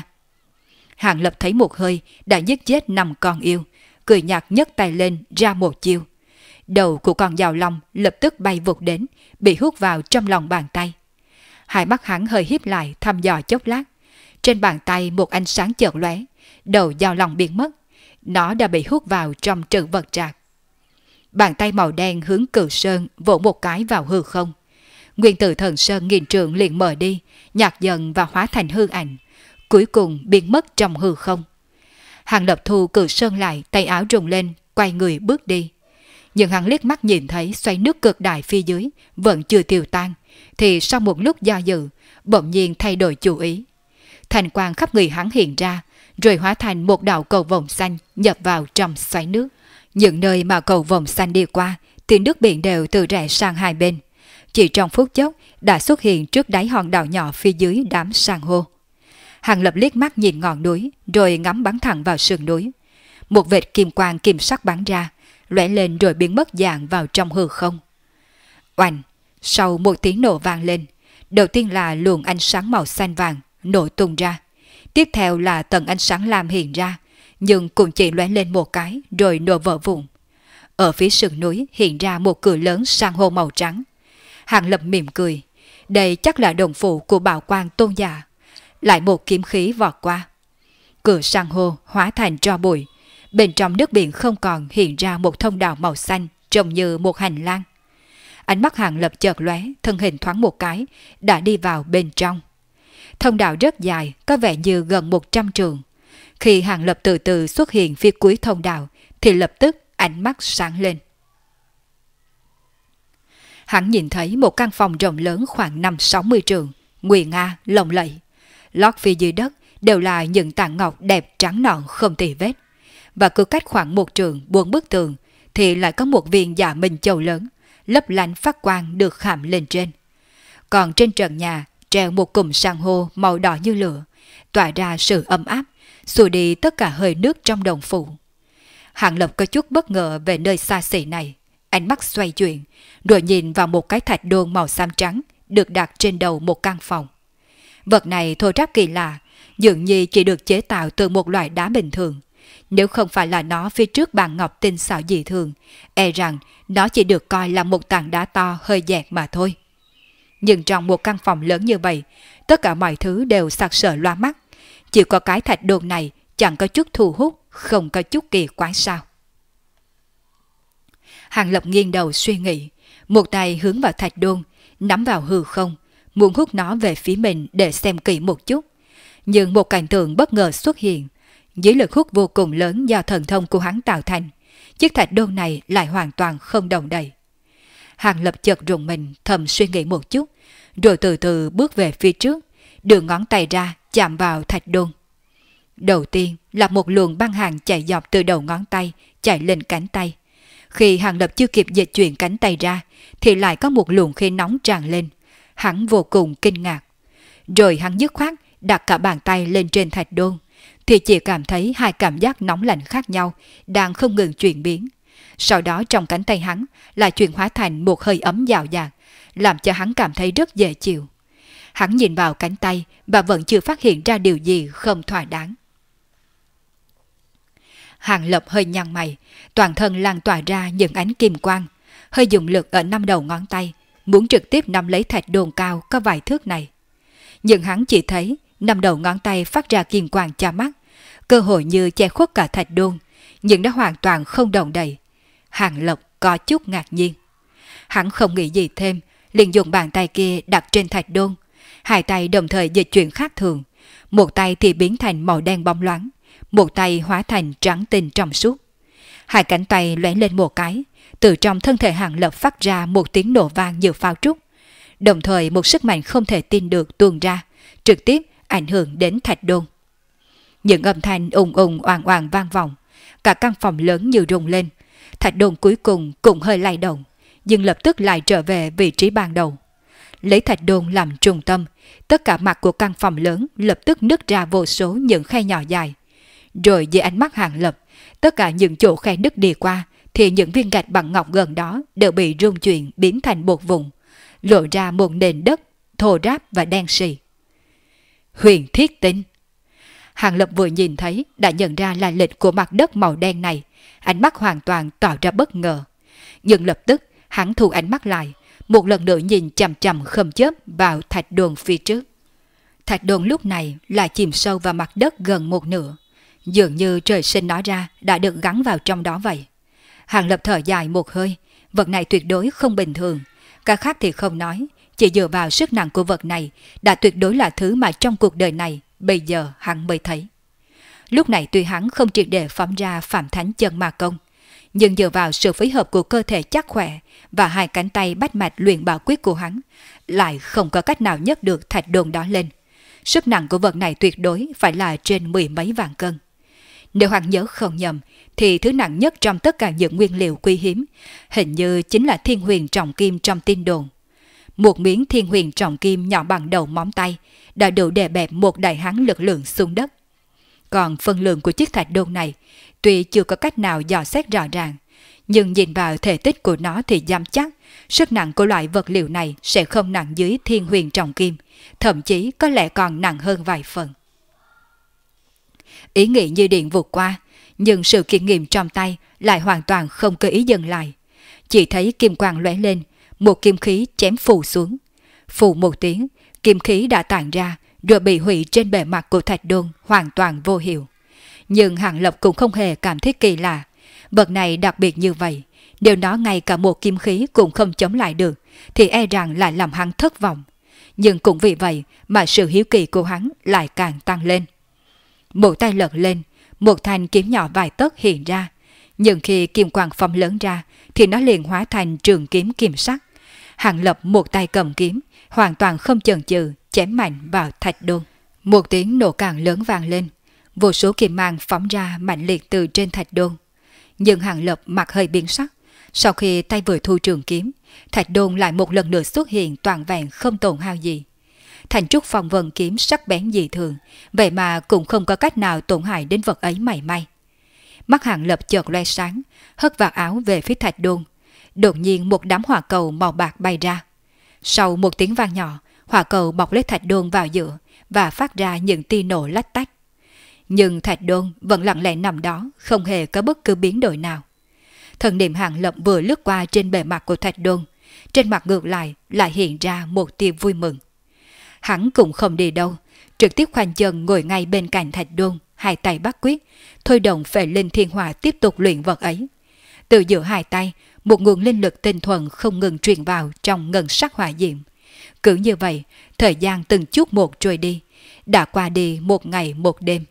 Hàng Lập thấy một hơi đã giết chết 5 con yêu, cười nhạt nhấc tay lên ra một chiêu. Đầu của con dao long lập tức bay vụt đến, bị hút vào trong lòng bàn tay. Hai mắt hắn hơi híp lại thăm dò chốc lát, trên bàn tay một ánh sáng chợt lóe, đầu dao long biến mất, nó đã bị hút vào trong trữ vật trạc. Bàn tay màu đen hướng Cự Sơn vỗ một cái vào hư không. Nguyên tử thần sơn nghìn trượng liền mở đi, nhạt dần và hóa thành hư ảnh, cuối cùng biến mất trong hư không. Hàng Lập thu Cự Sơn lại, tay áo rung lên, quay người bước đi. Nhưng hắn liếc mắt nhìn thấy xoáy nước cực đại phía dưới vẫn chưa tiêu tan, thì sau một lúc do dự, bỗng nhiên thay đổi chủ ý. Thành quang khắp người hắn hiện ra, rồi hóa thành một đạo cầu vồng xanh nhập vào trong xoáy nước. Những nơi mà cầu vồng xanh đi qua thì nước biển đều từ rẽ sang hai bên. Chỉ trong phút chốc đã xuất hiện trước đáy hòn đảo nhỏ phía dưới đám san hô. Hàng Lập liếc mắt nhìn ngọn núi, rồi ngắm bắn thẳng vào sườn núi. Một vệt kim quang kim sắc bắn ra, lóe lên rồi biến mất dạng vào trong hư không. Oanh! Sau một tiếng nổ vang lên, đầu tiên là luồng ánh sáng màu xanh vàng nổ tung ra. Tiếp theo là tầng ánh sáng lam hiện ra, nhưng cũng chỉ lóe lên một cái rồi nổ vỡ vụn. ở phía sườn núi hiện ra một cửa lớn san hô màu trắng. Hàng Lập mỉm cười, đây chắc là đồng phụ của Bảo Quang Tôn giả. Lại một kiếm khí vọt qua. Cửa san hô hóa thành tro bụi, bên trong nước biển không còn hiện ra một thông đạo màu xanh trông như một hành lang. Ánh mắt Hàng Lập chợt lóe, thân hình thoáng một cái, đã đi vào bên trong. Thông đạo rất dài, có vẻ như gần 100 trượng. Khi Hàng Lập từ từ xuất hiện phía cuối thông đạo, thì lập tức ánh mắt sáng lên. Hắn nhìn thấy một căn phòng rộng lớn khoảng 5-60 trượng, nguy nga, lộng lẫy. Lót phía dưới đất đều là những tảng ngọc đẹp trắng nõn không tì vết. Và cứ cách khoảng 1 trượng 4 bức tường thì lại có một viên Dạ Minh Châu lớn, lấp lánh phát quang được khảm lên trên. Còn trên trần nhà treo một cụm san hô màu đỏ như lửa, tỏa ra sự ấm áp, xua đi tất cả hơi nước trong đồng phủ. Hàng Lập có chút bất ngờ về nơi xa xỉ này, ánh mắt xoay chuyển, rồi nhìn vào một cái thạch đôn màu xám trắng được đặt trên đầu một căn phòng. Vật này thô ráp kỳ lạ, dường như chỉ được chế tạo từ một loại đá bình thường. Nếu không phải là nó phía trước bàn ngọc tinh xảo dị thường, e rằng nó chỉ được coi là một tảng đá to hơi dẹt mà thôi. Nhưng trong một căn phòng lớn như vậy, tất cả mọi thứ đều sặc sỡ loa mắt. Chỉ có cái thạch đôn này chẳng có chút thu hút, không có chút kỳ quái sao. Hàng Lập nghiêng đầu suy nghĩ, một tay hướng vào thạch đôn, nắm vào hư không, muốn hút nó về phía mình để xem kỹ một chút. Nhưng một cảnh tượng bất ngờ xuất hiện. Dưới lực hút vô cùng lớn do thần thông của hắn tạo thành, chiếc thạch đôn này lại hoàn toàn không động đậy. Hàng Lập chợt rùng mình, thầm suy nghĩ một chút, rồi từ từ bước về phía trước, đưa ngón tay ra chạm vào thạch đôn. Đầu tiên là một luồng băng hàn chạy dọc từ đầu ngón tay chạy lên cánh tay. Khi Hàng Lập chưa kịp dịch chuyển cánh tay ra thì lại có một luồng khí nóng tràn lên. Hắn vô cùng kinh ngạc. Rồi hắn dứt khoát đặt cả bàn tay lên trên thạch đôn, thì chỉ cảm thấy hai cảm giác nóng lạnh khác nhau đang không ngừng chuyển biến. Sau đó trong cánh tay hắn lại chuyển hóa thành một hơi ấm dào dạt, làm cho hắn cảm thấy rất dễ chịu. Hắn nhìn vào cánh tay và vẫn chưa phát hiện ra điều gì không thỏa đáng. Hàng Lập hơi nhăn mày, toàn thân lan tỏa ra những ánh kim quang, hơi dùng lực ở 5 đầu ngón tay, muốn trực tiếp nắm lấy thạch đôn cao có vài thước này. Nhưng hắn chỉ thấy 5 đầu ngón tay phát ra kim quang cho mắt, cơ hội như che khuất cả thạch đôn, nhưng đã hoàn toàn không động đậy. Hàng Lập có chút ngạc nhiên. Hắn không nghĩ gì thêm, liền dùng bàn tay kia đặt trên thạch đôn, hai tay đồng thời dịch chuyển khác thường, một tay thì biến thành màu đen bóng loáng, một tay hóa thành trắng tinh trong suốt. Hai cánh tay lóe lên một cái, từ trong thân thể Hàng Lập phát ra một tiếng nổ vang như pháo trúc. Đồng thời một sức mạnh không thể tin được tuôn ra, trực tiếp ảnh hưởng đến thạch đôn. Những âm thanh ùng ùng oàng oàng vang vọng, cả căn phòng lớn như rung lên. Thạch đôn cuối cùng cũng hơi lay động, nhưng lập tức lại trở về vị trí ban đầu. Lấy thạch đôn làm trung tâm, tất cả mặt của căn phòng lớn lập tức nứt ra vô số những khe nhỏ dài. Rồi dưới ánh mắt Hàng Lập, tất cả những chỗ khe nứt đi qua thì những viên gạch bằng ngọc gần đó đều bị rung chuyển biến thành bột vụn, lộ ra một nền đất thô ráp và đen sì. Huyền thiết tinh. Hàng Lập vừa nhìn thấy đã nhận ra là lịch của mặt đất màu đen này, ánh mắt hoàn toàn tỏ ra bất ngờ. Nhưng lập tức hắn thu ánh mắt lại, một lần nữa nhìn chằm chằm không chớp vào thạch đôn phía trước. Thạch đôn lúc này lại chìm sâu vào mặt đất gần một nửa, dường như trời sinh nó ra đã được gắn vào trong đó vậy. Hàng Lập thở dài một hơi, vật này tuyệt đối không bình thường, cả khác thì không nói, chỉ dựa vào sức nặng của vật này đã tuyệt đối là thứ mà trong cuộc đời này bây giờ hắn mới thấy. Lúc này tuy hắn không triệt để phóng ra Phạm Thánh Chân Ma Công, nhưng dựa vào sự phối hợp của cơ thể chắc khỏe và hai cánh tay bách mạch luyện bảo quyết của hắn, lại không có cách nào nhấc được thạch đôn đó lên. Sức nặng của vật này tuyệt đối phải là trên 10 mấy vạn cân. Nếu hắn nhớ không nhầm, thì thứ nặng nhất trong tất cả những nguyên liệu quý hiếm hình như chính là thiên huyền trọng kim trong tin đồn. Một miếng thiên huyền trọng kim nhỏ bằng đầu móng tay đã đủ đè bẹp một đại hán lực lượng xuống đất. Còn phân lượng của chiếc thạch đôn này tuy chưa có cách nào dò xét rõ ràng, nhưng nhìn vào thể tích của nó thì dám chắc sức nặng của loại vật liệu này sẽ không nặng dưới thiên huyền trọng kim, thậm chí có lẽ còn nặng hơn vài phần. Ý nghĩ như điện vụt qua, Nhưng sự kiểm nghiệm trong tay lại hoàn toàn không có ý dừng lại. Chỉ thấy kim quang lóe lên, một kim khí chém phù xuống. Phù một tiếng, kim khí đã tản ra rồi bị hủy trên bề mặt của thạch đôn hoàn toàn vô hiệu. Nhưng Hàng Lập cũng không hề cảm thấy kỳ lạ. Vật này đặc biệt như vậy, nếu nó ngay cả một kim khí cũng không chống lại được thì e rằng lại làm hắn thất vọng. Nhưng cũng vì vậy mà sự hiếu kỳ của hắn lại càng tăng lên. Một tay lật lên, một thanh kiếm nhỏ vài tấc hiện ra. Nhưng khi kim quang phóng lớn ra thì nó liền hóa thành trường kiếm kim sắc. Hàng Lập một tay cầm kiếm, hoàn toàn không chần chừ chém mạnh vào thạch đôn. Một tiếng nổ càng lớn vang lên, vô số kim mang phóng ra mạnh liệt từ trên thạch đôn. Nhưng Hàng Lập mặt hơi biến sắc. Sau khi tay vừa thu trường kiếm, thạch đôn lại một lần nữa xuất hiện toàn vẹn không tổn hao gì. Thành trúc phong vân kiếm sắc bén dị thường, vậy mà cũng không có cách nào tổn hại đến vật ấy mảy may. Mắt Hàng Lập chợt loe sáng, hất vạt áo về phía thạch đôn. Đột nhiên một đám hỏa cầu màu bạc bay ra. Sau một tiếng vang nhỏ, hỏa cầu bọc lấy thạch đôn vào giữa và phát ra những tia nổ lách tách. Nhưng thạch đôn vẫn lặng lẽ nằm đó, không hề có bất cứ biến đổi nào. Thần niệm Hàng Lập vừa lướt qua trên bề mặt của thạch đôn, trên mặt ngược lại hiện ra một tia vui mừng. Hắn cũng không đi đâu, trực tiếp khoanh chân ngồi ngay bên cạnh thạch đôn, hai tay bắt quyết, thôi động Phệ Linh Thiên Hỏa tiếp tục luyện vật ấy. Từ giữa hai tay, một nguồn linh lực tinh thuần không ngừng truyền vào trong ngân sắc hỏa diệm. Cứ như vậy, thời gian từng chút một trôi đi, đã qua đi một ngày một đêm.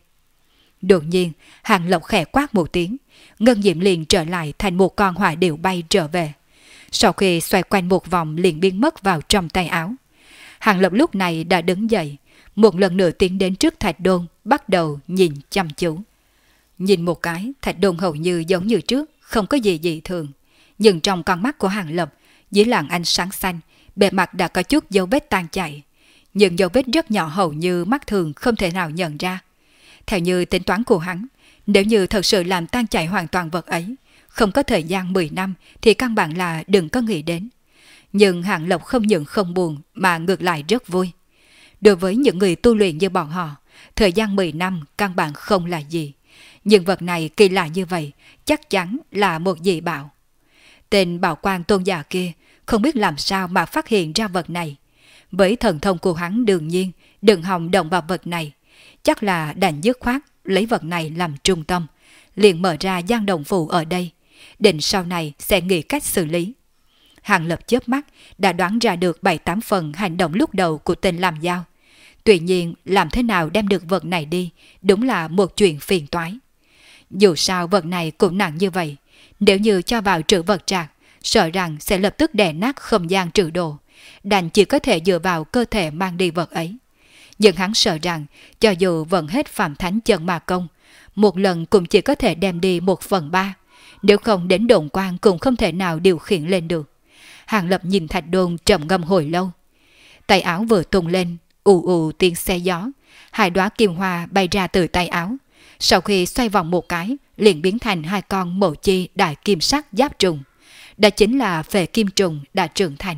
Đột nhiên, Hàng Lập khẽ quát một tiếng, ngân diệm liền trở lại thành một con hỏa điểu bay trở về. Sau khi xoay quanh một vòng liền biến mất vào trong tay áo. Hàng Lập lúc này đã đứng dậy, một lần nữa tiến đến trước thạch đôn, bắt đầu nhìn chăm chú. Nhìn một cái, thạch đôn hầu như giống như trước, không có gì dị thường. Nhưng trong con mắt của Hàng Lập, dưới làn ánh sáng xanh, bề mặt đã có chút dấu vết tan chảy. Nhưng dấu vết rất nhỏ hầu như mắt thường không thể nào nhận ra. Theo như tính toán của hắn, nếu như thật sự làm tan chảy hoàn toàn vật ấy, không có thời gian 10 năm thì căn bản là đừng có nghĩ đến. Nhưng Hàng Lập không những không buồn mà ngược lại rất vui. Đối với những người tu luyện như bọn họ, thời gian 10 năm căn bản không là gì. Nhưng vật này kỳ lạ như vậy, chắc chắn là một dị bảo. Tên Bảo Quan tôn giả kia không biết làm sao mà phát hiện ra vật này. Với thần thông của hắn đương nhiên đừng hòng động vào vật này. Chắc là đành dứt khoát lấy vật này làm trung tâm, liền mở ra gian động phủ ở đây, định sau này sẽ nghĩ cách xử lý. Hàng Lập chớp mắt đã đoán ra được 7-8 phần hành động lúc đầu của tên làm dao. Tuy nhiên làm thế nào đem được vật này đi đúng là một chuyện phiền toái. Dù sao vật này cũng nặng như vậy, nếu như cho vào trữ vật trạc, sợ rằng sẽ lập tức đè nát không gian trữ đồ, đành chỉ có thể dựa vào cơ thể mang đi vật ấy. Nhưng hắn sợ rằng cho dù vận hết Phạm Thánh Chân Ma Công, một lần cũng chỉ có thể đem đi 1/3, nếu không đến đồn quan cũng không thể nào điều khiển lên được. Hàng Lập nhìn thạch đôn trầm ngâm hồi lâu. Tay áo vừa tung lên, ù ù tiếng xe gió, hai đóa kim hoa bay ra từ tay áo. Sau khi xoay vòng một cái, liền biến thành hai con mộ chi đại kim sắc giáp trùng. Đó chính là Phệ Kim Trùng đã trưởng thành.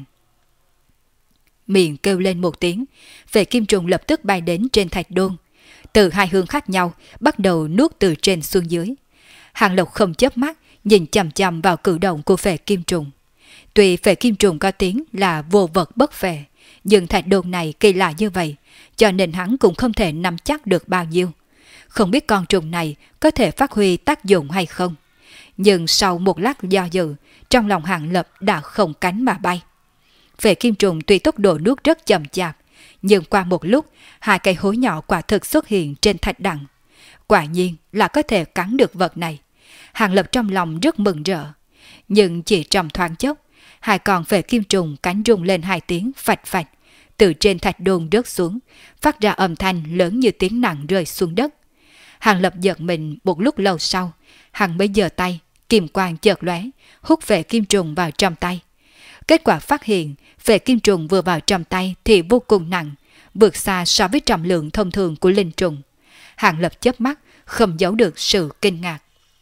Miệng kêu lên một tiếng, Phệ Kim Trùng lập tức bay đến trên thạch đôn. Từ hai hướng khác nhau, bắt đầu nuốt từ trên xuống dưới. Hàng Lộc không chớp mắt, nhìn chằm chằm vào cử động của Phệ Kim Trùng. Tuy Phệ Kim Trùng có tiếng là vô vật bất phệ, nhưng thạch đôn này kỳ lạ như vậy, cho nên hắn cũng không thể nắm chắc được bao nhiêu. Không biết con trùng này có thể phát huy tác dụng hay không. Nhưng sau một lát do dự, trong lòng Hàng Lập đã không cánh mà bay. Phệ Kim Trùng tuy tốc độ nuốt rất chậm chạp, nhưng qua một lúc, hai cây hố nhỏ quả thực xuất hiện trên thạch đằng. Quả nhiên là có thể cắn được vật này. Hàng Lập trong lòng rất mừng rỡ. Nhưng chỉ trong thoáng chốc, hai con Phệ Kim Trùng cánh rung lên hai tiếng phạch phạch, từ trên thạch đôn rớt xuống, phát ra âm thanh lớn như tiếng nặng rơi xuống đất. Hàng Lập giật mình một lúc lâu sau, hắn mới giơ tay, kim quang chợt lóe, hút Phệ Kim Trùng vào trong tay. Kết quả phát hiện, Phệ Kim Trùng vừa vào trong tay thì vô cùng nặng, vượt xa so với trọng lượng thông thường của linh trùng. Hàng Lập chớp mắt, không giấu được sự kinh ngạc.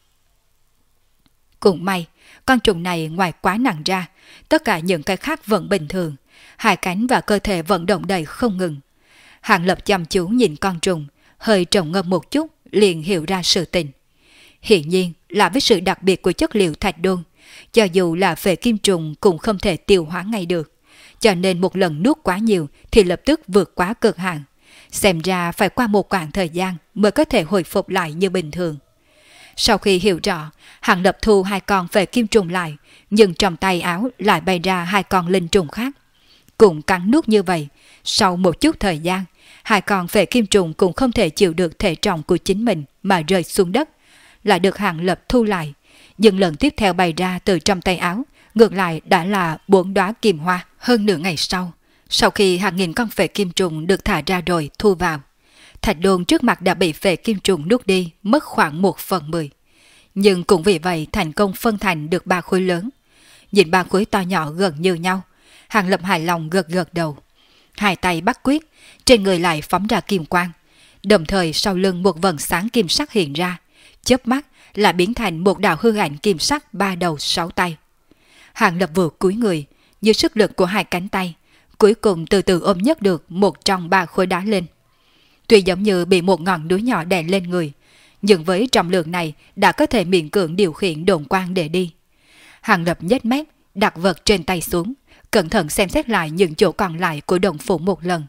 Cũng may, con trùng này ngoài quá nặng ra, tất cả những cái khác vẫn bình thường, hai cánh và cơ thể vận động đầy không ngừng. Hàng Lập chăm chú nhìn con trùng, hơi trầm ngâm một chút, liền hiểu ra sự tình. Hiển nhiên là với sự đặc biệt của chất liệu thạch đôn, cho dù là phệ kim trùng cũng không thể tiêu hóa ngay được, cho nên một lần nuốt quá nhiều thì lập tức vượt quá cực hạn. Xem ra phải qua một khoảng thời gian mới có thể hồi phục lại như bình thường. Sau khi hiểu rõ, Hàng Lập thu 2 con phệ kim trùng lại, nhưng trong tay áo lại bay ra 2 con linh trùng khác. Cũng cắn nuốt như vậy, sau một chút thời gian, 2 con phệ kim trùng cũng không thể chịu được thể trọng của chính mình mà rơi xuống đất, lại được Hàng Lập thu lại. Nhưng lần tiếp theo bay ra từ trong tay áo, ngược lại đã là 4 đóa kim hoa. Hơn nửa ngày sau khi hàng nghìn con phệ kim trùng được thả ra rồi thu vào, thạch đôn trước mặt đã bị phệ kim trùng nuốt đi mất khoảng 1/10. Nhưng cũng vì vậy thành công phân thành được 3 khối lớn. Nhìn 3 khối to nhỏ gần như nhau, Hàng Lập hài lòng gật gật đầu. Hai tay bắt quyết, trên người lại phóng ra kim quang, đồng thời sau lưng một vầng sáng kim sắc hiện ra, chớp mắt là biến thành một đạo hư ảnh kim sắc 3 đầu 6 tay. Hàng Lập vừa cúi người, dưới sức lực của 2 cánh tay, cuối cùng từ từ ôm nhấc được một trong 3 khối đá lên. Tuy giống như bị một ngọn núi nhỏ đè lên người, nhưng với trọng lượng này đã có thể miễn cưỡng điều khiển độn quang để đi. Hàng Lập nhếch mép, đặt vật trên tay xuống, cẩn thận xem xét lại những chỗ còn lại của đồng phủ một lần,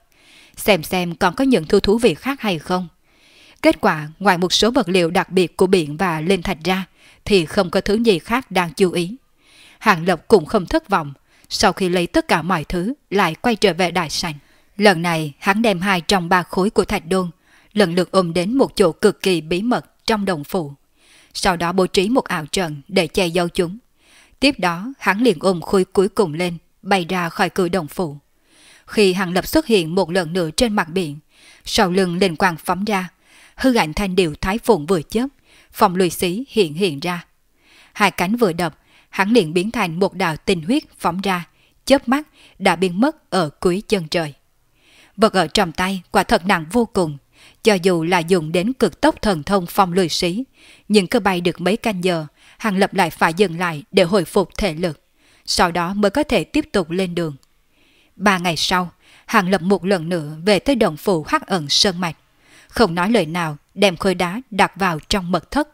xem còn có những thú vị khác hay không. Kết quả ngoài một số vật liệu đặc biệt của biển và linh thạch ra thì không có thứ gì khác đáng chú ý. Hàng Lập cũng không thất vọng, sau khi lấy tất cả mọi thứ lại quay trở về đại sảnh. Lần này hắn đem 2 trong 3 khối của thạch đôn lần lượt ôm đến một chỗ cực kỳ bí mật trong đồng phủ, sau đó bố trí một ảo trận để che giấu chúng. Tiếp đó hắn liền ôm khối cuối cùng lên, bay ra khỏi cửa đồng phủ. Khi Hàng Lập xuất hiện một lần nữa trên mặt biển, sau lưng linh quang phóng ra, hư ảnh thanh điệu thái phụng vừa chớp, phong lùi xí hiện ra. 2 cánh vừa đập, hắn liền biến thành một đạo tinh huyết phóng ra, chớp mắt đã biến mất ở cuối chân trời. Vật ở trong tay quả thật nặng vô cùng, cho dù là dùng đến cực tốc thần thông phong lùi xí, nhưng cứ bay được mấy canh giờ, Hàng Lập lại phải dừng lại để hồi phục thể lực, sau đó mới có thể tiếp tục lên đường. 3 ngày sau, Hàng Lập một lần nữa về tới đồng phủ Hắc Ẩn Sơn Mạch, không nói lời nào đem khối đá đặt vào trong mật thất.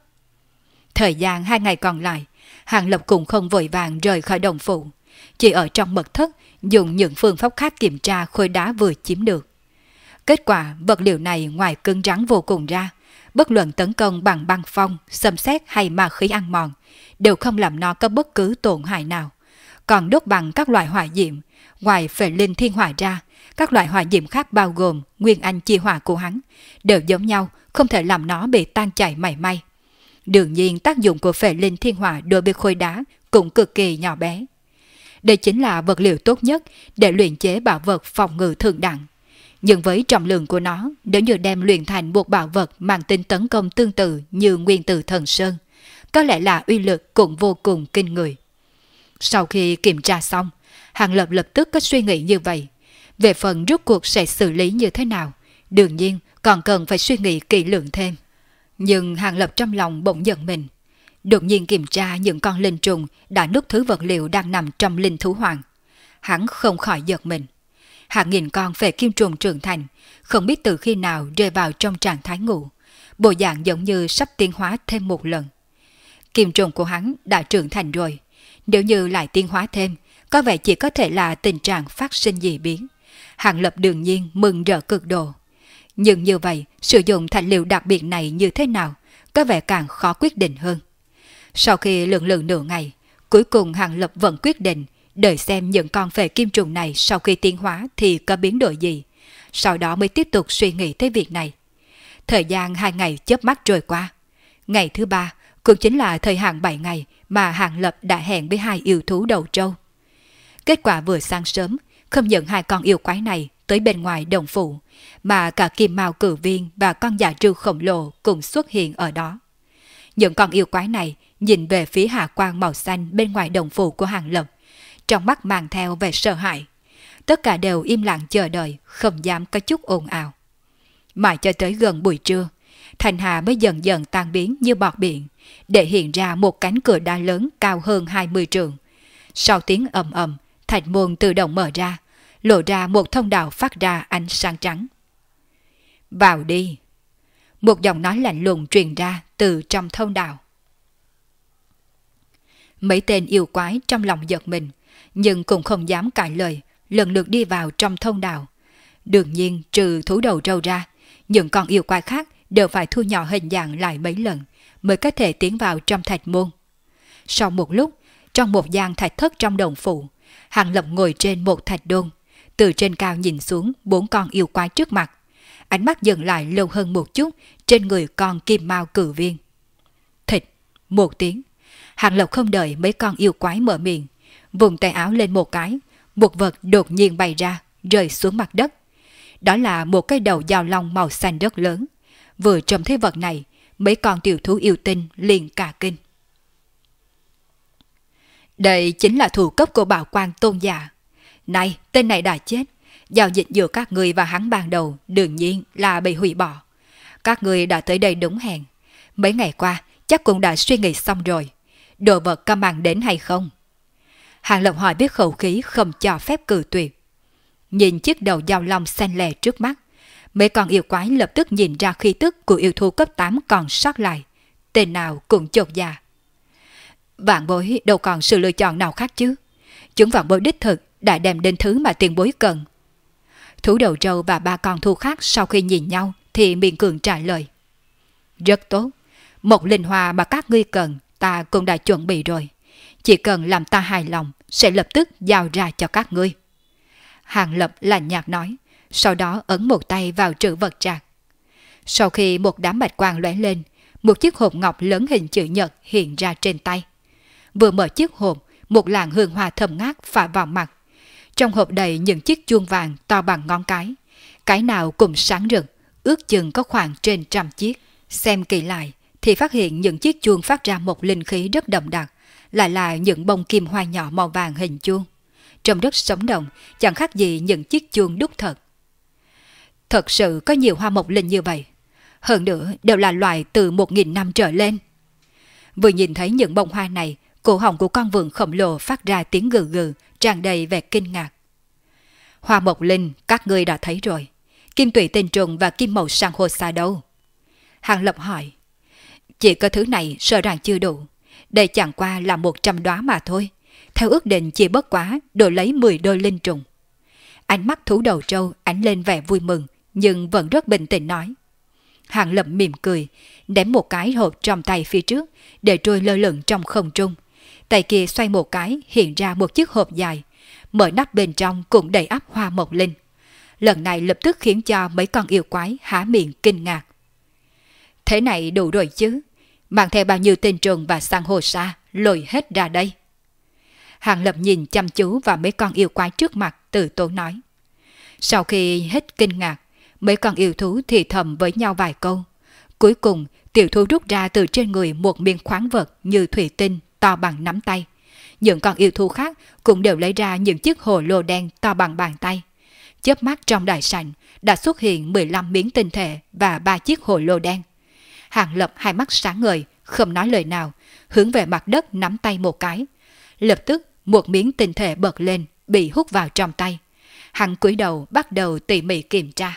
Thời gian 2 ngày còn lại, Hàng Lập cũng không vội vàng rời khỏi đồng phủ, chỉ ở trong mật thất dùng những phương pháp khác kiểm tra khối đá vừa chiếm được. Kết quả vật liệu này ngoài cứng rắn vô cùng ra, bất luận tấn công bằng băng phong, xâm xét hay ma khí ăn mòn, đều không làm nó có bất cứ tổn hại nào. Còn đốt bằng các loại hỏa diệm, ngoài phệ linh thiên hỏa ra, các loại hỏa diệm khác bao gồm nguyên anh chi hỏa của hắn, đều giống nhau, không thể làm nó bị tan chảy mảy may. Đương nhiên tác dụng của phệ linh thiên hỏa đối với khối đá cũng cực kỳ nhỏ bé. Đây chính là vật liệu tốt nhất để luyện chế bảo vật phòng ngự thượng đẳng. Nhưng với trọng lượng của nó, nếu như đem luyện thành một bảo vật mang tính tấn công tương tự như nguyên tử thần sơn, có lẽ là uy lực cũng vô cùng kinh người. Sau khi kiểm tra xong, Hàng Lập lập tức có suy nghĩ như vậy. Về phần rốt cuộc sẽ xử lý như thế nào, đương nhiên còn cần phải suy nghĩ kỹ lưỡng thêm. Nhưng Hàng Lập trong lòng bỗng giận mình. Đột nhiên kiểm tra những con linh trùng đã nuốt thứ vật liệu đang nằm trong linh thú hoàng. Hắn không khỏi giật mình. Hàng nghìn con phệ kim trùng trưởng thành, không biết từ khi nào rơi vào trong trạng thái ngủ, bộ dạng giống như sắp tiến hóa thêm một lần. Kim trùng của hắn đã trưởng thành rồi, nếu như lại tiến hóa thêm, có vẻ chỉ có thể là tình trạng phát sinh dị biến. Hàng Lập đương nhiên mừng rỡ cực độ. Nhưng như vậy, sử dụng thành liệu đặc biệt này như thế nào, có vẻ càng khó quyết định hơn. Sau khi lưỡng lự nửa ngày, cuối cùng Hàng Lập vẫn quyết định đợi xem những con phệ kim trùng này sau khi tiến hóa thì có biến đổi gì, sau đó mới tiếp tục suy nghĩ tới việc này. Thời gian 2 ngày chớp mắt trôi qua. Ngày thứ 3 cũng chính là thời hạn 7 ngày mà Hàng Lập đã hẹn với 2 yêu thú đầu trâu. Kết quả vừa sáng sớm, không những 2 con yêu quái này tới bên ngoài đồng phủ, mà cả kim mao cử viên và con dạ trư khổng lồ cùng xuất hiện ở đó. Những con yêu quái này nhìn về phía hạ quang màu xanh bên ngoài đồng phủ của Hàng Lập, trong mắt mang theo vẻ sợ hãi. Tất cả đều im lặng chờ đợi, không dám có chút ồn ào. Mãi cho tới gần buổi trưa, thành hà mới dần dần tan biến như bọt biển, để hiện ra một cánh cửa đá lớn cao hơn 20 trượng. Sau tiếng ầm ầm, thạch môn tự động mở ra, lộ ra một thông đạo phát ra ánh sáng trắng. Vào đi! Một giọng nói lạnh lùng truyền ra từ trong thông đạo. Mấy tên yêu quái trong lòng giật mình, nhưng cũng không dám cãi lời, lần lượt đi vào trong thông đạo. Đương nhiên trừ thú đầu trâu ra, những con yêu quái khác đều phải thu nhỏ hình dạng lại mấy lần mới có thể tiến vào trong thạch môn. Sau một lúc, trong một gian thạch thất trong đồng phủ, Hàng Lập ngồi trên một thạch đôn, từ trên cao nhìn xuống 4 con yêu quái trước mặt. Ánh mắt dừng lại lâu hơn một chút trên người con kim mao cử viên. Thịt, một tiếng. Hàng Lập không đợi mấy con yêu quái mở miệng, vùng tay áo lên một cái, một vật đột nhiên bay ra, rơi xuống mặt đất. Đó là một cái đầu dao long màu xanh rất lớn. Vừa trông thấy vật này, mấy con tiểu thú yêu tinh liền cả kinh. Đây chính là thủ cấp của Bảo Quang Tôn giả. Này, tên này đã chết. Giao dịch giữa các người và hắn ban đầu đương nhiên là bị hủy bỏ. Các người đã tới đây đúng hẹn. Mấy ngày qua chắc cũng đã suy nghĩ xong rồi. Đồ vật có mang đến hay không? Hàng Lập hỏi biết khẩu khí không cho phép cự tuyệt. Nhìn chiếc đầu dao long xanh lè trước mắt, mấy con yêu quái lập tức nhìn ra khí tức của yêu thú cấp 8 còn sót lại. Tên nào cũng chột dạ. Vạn bối đâu còn sự lựa chọn nào khác chứ. Chúng vạn bối đích thực đã đem đến thứ mà tiền bối cần. Thú đầu trâu và 3 con thú khác sau khi nhìn nhau thì miệng cường trả lời. Rất tốt. Một linh hoa mà các ngươi cần ta cũng đã chuẩn bị rồi. Chỉ cần làm ta hài lòng sẽ lập tức giao ra cho các ngươi. Hàng Lập lạnh nhạt nói, sau đó ấn một tay vào trữ vật trạc. Sau khi một đám bạch quang lóe lên, một chiếc hộp ngọc lớn hình chữ nhật hiện ra trên tay. Vừa mở chiếc hộp, một làn hương hoa thơm ngát phả vào mặt. Trong hộp đầy những chiếc chuông vàng to bằng ngón cái nào cũng sáng rực, ước chừng có khoảng trên 100 chiếc. Xem kỹ lại thì phát hiện những chiếc chuông phát ra một linh khí rất đậm đặc, lại là những bông kim hoa nhỏ màu vàng hình chuông. Trông rất sống động, chẳng khác gì những chiếc chuông đúc thật. Thật sự có nhiều hoa mộc linh như vậy. Hơn nữa đều là loại từ 1000 năm trở lên. Vừa nhìn thấy những bông hoa này, cổ họng của con vượn khổng lồ phát ra tiếng gừ gừ, tràn đầy vẻ kinh ngạc. Hoa mộc linh các ngươi đã thấy rồi. Kim tụy tinh trùng và kim màu san hô xa đâu? Hàng Lập hỏi. Chỉ có thứ này sợ rằng chưa đủ. Đây chẳng qua là 100 đóa mà thôi. Theo ước định chỉ bất quá đổi lấy 10 đôi linh trùng. Ánh mắt thú đầu trâu ánh lên vẻ vui mừng, nhưng vẫn rất bình tĩnh nói. Hàng Lập mỉm cười, ném một cái hộp trong tay phía trước, để trôi lơ lửng trong không trung. Tay kia xoay một cái hiện ra một chiếc hộp dài, mở nắp bên trong cũng đầy ắp hoa mộc linh. Lần này lập tức khiến cho mấy con yêu quái há miệng kinh ngạc. Thế này đủ rồi chứ, mang theo bao nhiêu tinh trùng và san hô sa lôi hết ra đây. Hàng Lập nhìn chăm chú vào mấy con yêu quái trước mặt, từ tốn nói. Sau khi hết kinh ngạc, mấy con yêu thú thì thầm với nhau vài câu. Cuối cùng, tiểu thú rút ra từ trên người một miếng khoáng vật như thủy tinh to bằng nắm tay. Những con yêu thú khác cũng đều lấy ra những chiếc hồ lô đen to bằng bàn tay. Chớp mắt trong đại sảnh đã xuất hiện 15 miếng tinh thể và 3 chiếc hồ lô đen. Hàng Lập hai mắt sáng ngời, không nói lời nào, hướng về mặt đất nắm tay một cái. Lập tức một miếng tinh thể bật lên, bị hút vào trong tay. Hắn cúi đầu bắt đầu tỉ mỉ kiểm tra.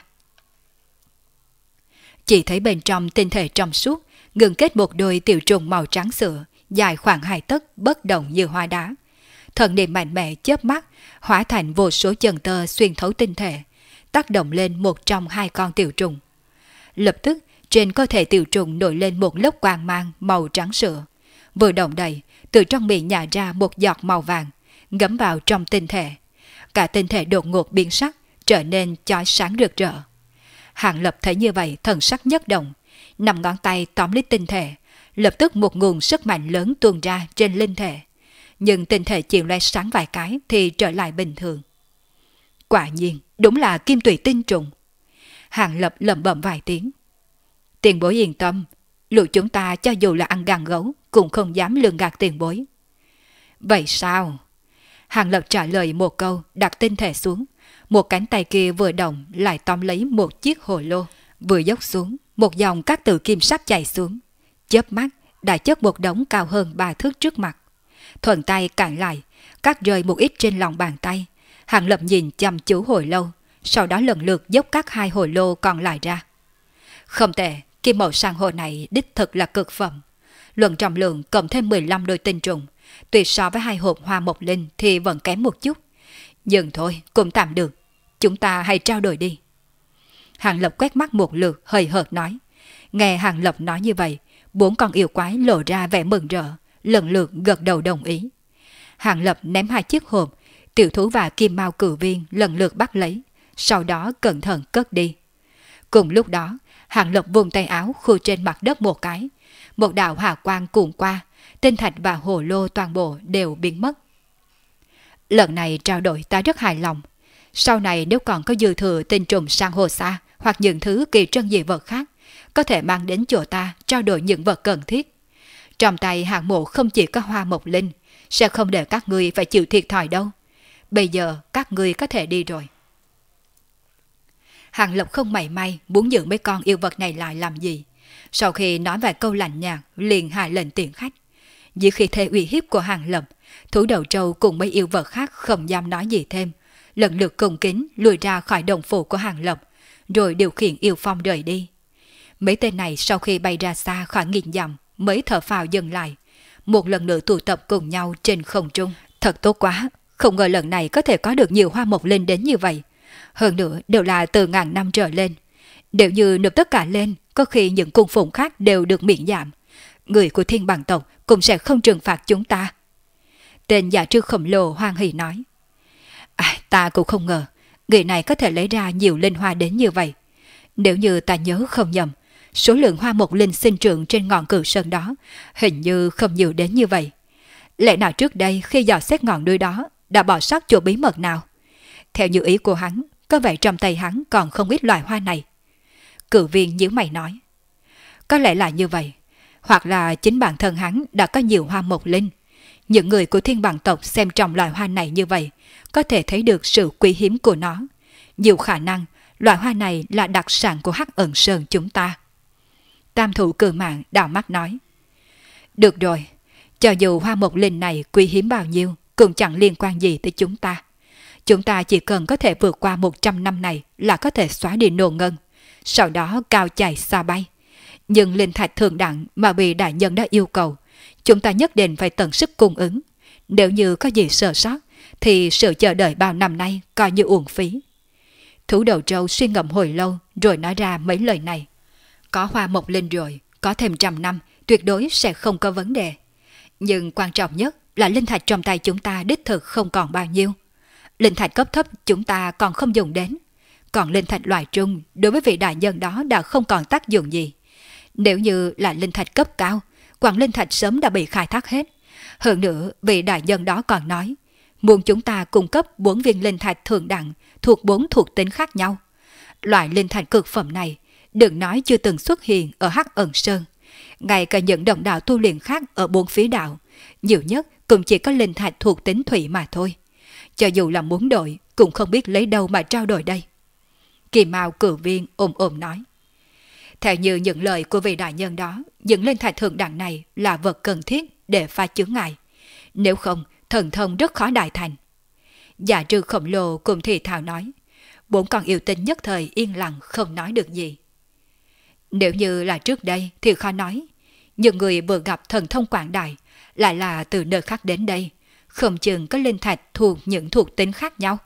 Chỉ thấy bên trong tinh thể trong suốt, ngừng kết một đôi tiểu trùng màu trắng sữa, dài khoảng 2 tấc, bất động như hoa đá. Thần niệm mạnh mẽ chớp mắt, hóa thành vô số chân tơ xuyên thấu tinh thể, tác động lên một trong 2 con tiểu trùng. Lập tức, trên cơ thể tiểu trùng nổi lên một lớp quang mang màu trắng sữa. Vừa động đậy, từ trong miệng nhả ra một giọt màu vàng, ngấm vào trong tinh thể. Cả tinh thể đột ngột biến sắc, trở nên chói sáng rực rỡ. Hàng Lập thấy như vậy thần sắc nhất động, 5 ngón tay tóm lấy tinh thể, lập tức một nguồn sức mạnh lớn tuôn ra trên linh thể. Nhưng tinh thể chỉ loe sáng vài cái thì trở lại bình thường. Quả nhiên, đúng là kim tụy tinh trùng. Hàng Lập lẩm bẩm vài tiếng. Tiền bối yên tâm, lũ chúng ta cho dù là ăn gan gấu cũng không dám lường gạt tiền bối. Vậy sao? Hàng Lập trả lời một câu, đặt tinh thể xuống. Một cánh tay kia vừa động lại tóm lấy một chiếc hồ lô, vừa dốc xuống, một dòng các từ kim sắc chảy xuống. Chớp mắt đã chất một đống cao hơn 3 thước trước mặt. Thuận tay cản lại, cắt rơi một ít trên lòng bàn tay. Hàng Lập nhìn chăm chú hồi lâu, sau đó lần lượt dốc các 2 hồ lô còn lại ra. Không tệ, kim màu san hô này đích thực là cực phẩm. Luận trọng lượng cộng thêm 15 đôi tinh trùng, Tuy so với 2 hộp hoa mộc linh thì vẫn kém một chút. Nhưng thôi, cũng tạm được. Chúng ta hãy trao đổi đi. Hàng Lập quét mắt một lượt hời hợt nói. Nghe Hàng Lập nói như vậy, 4 con yêu quái lộ ra vẻ mừng rỡ, lần lượt gật đầu đồng ý. Hàng Lập ném 2 chiếc hộp, tiểu thú và kim mao cử viên lần lượt bắt lấy, sau đó cẩn thận cất đi. Cùng lúc đó, Hàng Lập vùng tay áo khu trên mặt đất một cái, một đạo hào quang cuồn qua, tinh thạch và hồ lô toàn bộ đều biến mất. Lần này trao đổi ta rất hài lòng. Sau này nếu còn có dư thừa tinh trùng san hô sa hoặc những thứ kỳ trân dị vật khác, có thể mang đến chỗ ta trao đổi những vật cần thiết. Trong tay Hạng Mộ không chỉ có hoa mộc linh, sẽ không để các ngươi phải chịu thiệt thòi đâu. Bây giờ các ngươi có thể đi rồi. Hàng Lập không mảy may muốn giữ mấy con yêu vật này lại làm gì. Sau khi nói vài câu lạnh nhạt, liền hạ lệnh tiễn khách. Dưới khi thế uy hiếp của Hàng Lập, thú đầu trâu cùng mấy yêu vật khác không dám nói gì thêm, lần lượt cung kính lùi ra khỏi đồng phủ của Hàng Lập, rồi điều khiển yêu phong rời đi. Mấy tên này sau khi bay ra xa khỏi nghìn dặm mới thở phào dừng lại, một lần nữa tụ tập cùng nhau trên không trung. Thật tốt quá, không ngờ lần này có thể có được nhiều hoa mộc linh đến như vậy. Hơn nữa đều là từ ngàn năm trở lên. Nếu như nộp tất cả lên, có khi những cung phụng khác đều được miễn giảm. Người của Thiên Bằng tộc cũng sẽ không trừng phạt chúng ta. Tên giả trư khổng lồ hoan hỉ nói. Ta cũng không ngờ, người này có thể lấy ra nhiều linh hoa đến như vậy. Nếu như ta nhớ không nhầm, số lượng hoa mộc linh sinh trưởng trên ngọn cử sơn đó hình như không nhiều đến như vậy. Lẽ nào trước đây khi dò xét ngọn núi đó đã bỏ sót chỗ bí mật nào? Theo như ý của hắn, có vẻ trong tay hắn còn không ít loại hoa này. Cử viên nhíu mày nói. Có lẽ là như vậy, hoặc là chính bản thân hắn đã có nhiều hoa mộc linh. Những người của Thiên Bằng tộc xem trọng loại hoa này như vậy, có thể thấy được sự quý hiếm của nó. Nhiều khả năng, loại hoa này là đặc sản của Hắc Ẩn Sơn chúng ta. Tam thủ cử mạng đảo mắt nói. Được rồi, cho dù hoa mộc linh này quý hiếm bao nhiêu, cũng chẳng liên quan gì tới chúng ta. Chúng ta chỉ cần có thể vượt qua 100 năm này là có thể xóa đi nô ngân, sau đó cao chạy xa bay. Nhưng linh thạch thượng đẳng mà bị đại nhân đã yêu cầu, chúng ta nhất định phải tận sức cung ứng. Nếu như có gì sơ sót, thì sự chờ đợi bao năm nay coi như uổng phí. Thú đầu trâu suy ngẫm hồi lâu rồi nói ra mấy lời này. Có hoa mộc linh rồi, có thêm 100 năm, tuyệt đối sẽ không có vấn đề. Nhưng quan trọng nhất là linh thạch trong tay chúng ta đích thực không còn bao nhiêu. Linh thạch cấp thấp chúng ta còn không dùng đến. Còn linh thạch loại trung đối với vị đại nhân đó đã không còn tác dụng gì. Nếu như là linh thạch cấp cao, quặng linh thạch sớm đã bị khai thác hết. Hơn nữa, vị đại nhân đó còn nói, muốn chúng ta cung cấp 4 viên linh thạch thượng đẳng thuộc 4 thuộc tính khác nhau. Loại linh thạch cực phẩm này, đừng nói chưa từng xuất hiện ở Hắc Ẩn Sơn. Ngay cả những đồng đạo tu luyện khác ở 4 phía đạo, nhiều nhất cũng chỉ có linh thạch thuộc tính thủy mà thôi. Cho dù là muốn đổi, cũng không biết lấy đâu mà trao đổi đây. Kỳ Mao cử viên ôm nói. Theo như những lời của vị đại nhân đó, những linh thạch thượng đẳng này là vật cần thiết để pha chướng ngại. Nếu không, thần thông rất khó đại thành. Giả trư khổng lồ cùng thì thào nói. 4 con yêu tinh nhất thời yên lặng không nói được gì. Nếu như là trước đây thì khó nói. Những người vừa gặp thần thông quảng đại lại là từ nơi khác đến đây, không chừng có linh thạch thuộc những thuộc tính khác nhau.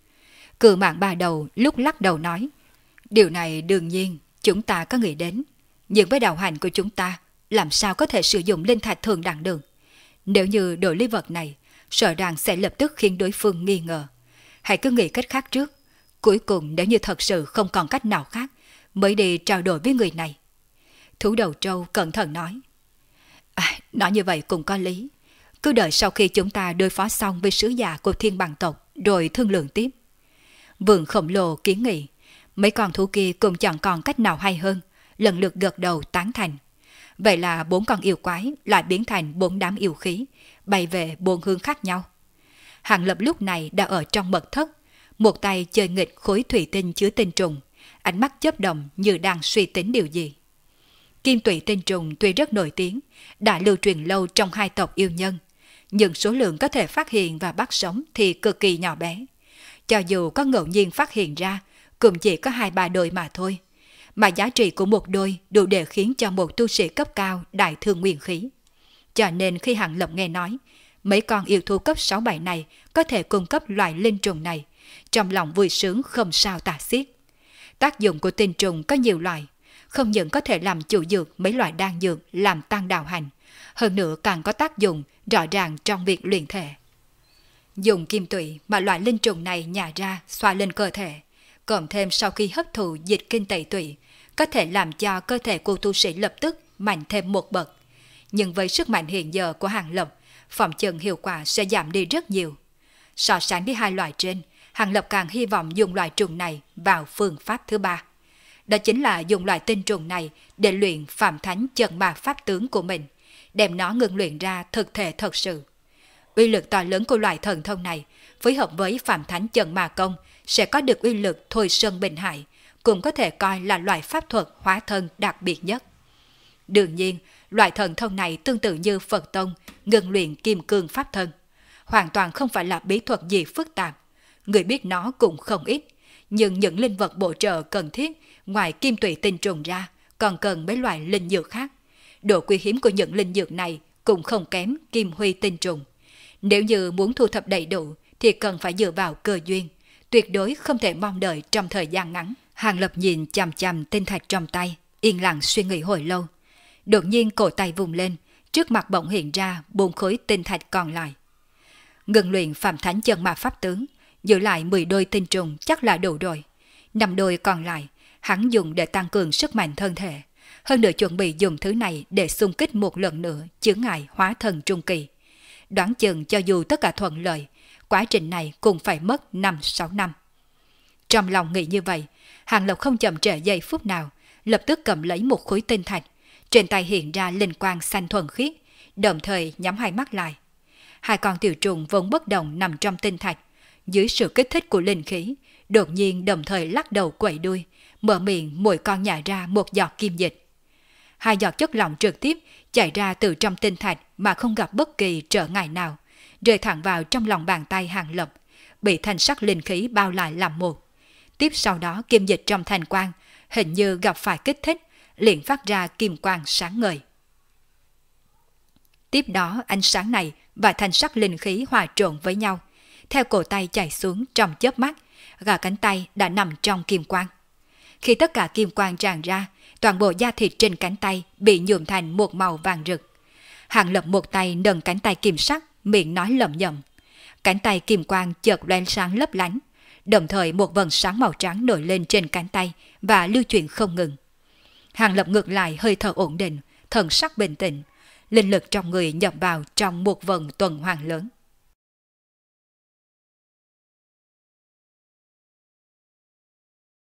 Cử mạng ba đầu lúc lắc đầu nói. Điều này đương nhiên chúng ta có nghĩ đến. Nhưng với đạo hành của chúng ta, làm sao có thể sử dụng linh thạch thường đẳng được? Nếu như đổi lý vật này, sợ rằng sẽ lập tức khiến đối phương nghi ngờ. Hãy cứ nghĩ cách khác trước. Cuối cùng nếu như thật sự không còn cách nào khác, mới đi trao đổi với người này. Thú đầu trâu cẩn thận nói. Nói như vậy cũng có lý. Cứ đợi sau khi chúng ta đối phó xong với sứ giả của Thiên Bằng tộc, rồi thương lượng tiếp. Vườn khổng lồ kiến nghị. Mấy con thú kia cũng chẳng còn cách nào hay hơn, lần lượt gật đầu tán thành. Vậy là 4 con yêu quái lại biến thành 4 đám yêu khí, bay về 4 hướng khác nhau. Hàng Lập lúc này đã ở trong mật thất, một tay chơi nghịch khối thủy tinh chứa tinh trùng, ánh mắt chớp động như đang suy tính điều gì. Kim tụy tinh trùng tuy rất nổi tiếng, đã lưu truyền lâu trong 2 tộc yêu nhân, nhưng số lượng có thể phát hiện và bắt sống thì cực kỳ nhỏ bé. Cho dù có ngẫu nhiên phát hiện ra, cũng chỉ có 2-3 đôi mà thôi, mà giá trị của một đôi đủ để khiến cho một tu sĩ cấp cao đại thương nguyên khí. Cho nên khi Hàng Lập nghe nói mấy con yêu thú cấp 6-7 này có thể cung cấp loại linh trùng này, trong lòng vui sướng không sao tả xiết. Tác dụng của tinh trùng có nhiều loại, không những có thể làm chủ dược mấy loại đan dược làm tăng đạo hành, hơn nữa càng có tác dụng rõ ràng trong việc luyện thể. Dùng kim tụy mà loại linh trùng này nhả ra xoa lên cơ thể, cộng thêm sau khi hấp thụ dịch kinh tẩy tụy, có thể làm cho cơ thể của tu sĩ lập tức mạnh thêm một bậc. Nhưng với sức mạnh hiện giờ của Hàng Lập, phòng chừng hiệu quả sẽ giảm đi rất nhiều. So sánh với hai loại trên, Hàng Lập càng hy vọng dùng loại trùng này vào phương pháp thứ ba. Đó chính là dùng loại tinh trùng này để luyện Phạm Thánh Chân Ma pháp tướng của mình, đem nó ngưng luyện ra thực thể thật sự. Uy lực to lớn của loại thần thông này, phối hợp với Phạm Thánh Chân Ma công sẽ có được uy lực thôi sơn bình hải, cũng có thể coi là loại pháp thuật hóa thân đặc biệt nhất. Đương nhiên, loại thần thông này tương tự như Phật Tông ngưng luyện kim cương pháp thân, hoàn toàn không phải là bí thuật gì phức tạp. Người biết nó cũng không ít, nhưng những linh vật bổ trợ cần thiết ngoài kim tụy tinh trùng ra, còn cần mấy loại linh dược khác. Độ quý hiếm của những linh dược này cũng không kém kim huy tinh trùng. Nếu như muốn thu thập đầy đủ thì cần phải dựa vào cơ duyên, tuyệt đối không thể mong đợi trong thời gian ngắn. Hàng Lập nhìn chằm chằm tinh thạch trong tay, yên lặng suy nghĩ hồi lâu. Đột nhiên cổ tay vùng lên, trước mặt bỗng hiện ra 4 khối tinh thạch còn lại. Ngừng luyện Phạm Thánh Chân Ma pháp tướng, giữ lại 10 đôi tinh trùng chắc là đủ rồi. 5 đôi còn lại, hắn dùng để tăng cường sức mạnh thân thể. Hơn nữa chuẩn bị dùng thứ này để xung kích một lần nữa chướng ngại hóa thần trung kỳ. Đoán chừng cho dù tất cả thuận lợi, quá trình này cũng phải mất 5-6 năm. Trong lòng nghĩ như vậy, Hàng Lập không chậm trễ giây phút nào, lập tức cầm lấy một khối tinh thạch. Trên tay hiện ra linh quang xanh thuần khiết, đồng thời nhắm hai mắt lại. Hai con tiểu trùng vốn bất động nằm trong tinh thạch, dưới sự kích thích của linh khí, đột nhiên đồng thời lắc đầu quẩy đuôi, mở miệng mỗi con nhả ra một giọt kim dịch. Hai giọt chất lỏng trực tiếp chảy ra từ trong tinh thạch mà không gặp bất kỳ trở ngại nào, rơi thẳng vào trong lòng bàn tay Hàng Lập, bị thanh sắc linh khí bao lại làm một. Tiếp sau đó kim dịch trong thanh quang hình như gặp phải kích thích, liền phát ra kim quang sáng ngời. Tiếp đó ánh sáng này và thanh sắc linh khí hòa trộn với nhau, theo cổ tay chảy xuống trong chớp mắt, gà cánh tay đã nằm trong kim quang. Khi tất cả kim quang tràn ra, toàn bộ da thịt trên cánh tay bị nhuộm thành một màu vàng rực. Hàng Lập một tay nâng cánh tay kim sắc, miệng nói lẩm nhẩm. Cánh tay kim quang chợt loe sáng lấp lánh, đồng thời một vầng sáng màu trắng nổi lên trên cánh tay và lưu chuyển không ngừng. Hàng Lập ngược lại hơi thở ổn định, thần sắc bình tĩnh, linh lực trong người nhập vào trong một vầng tuần hoàn lớn.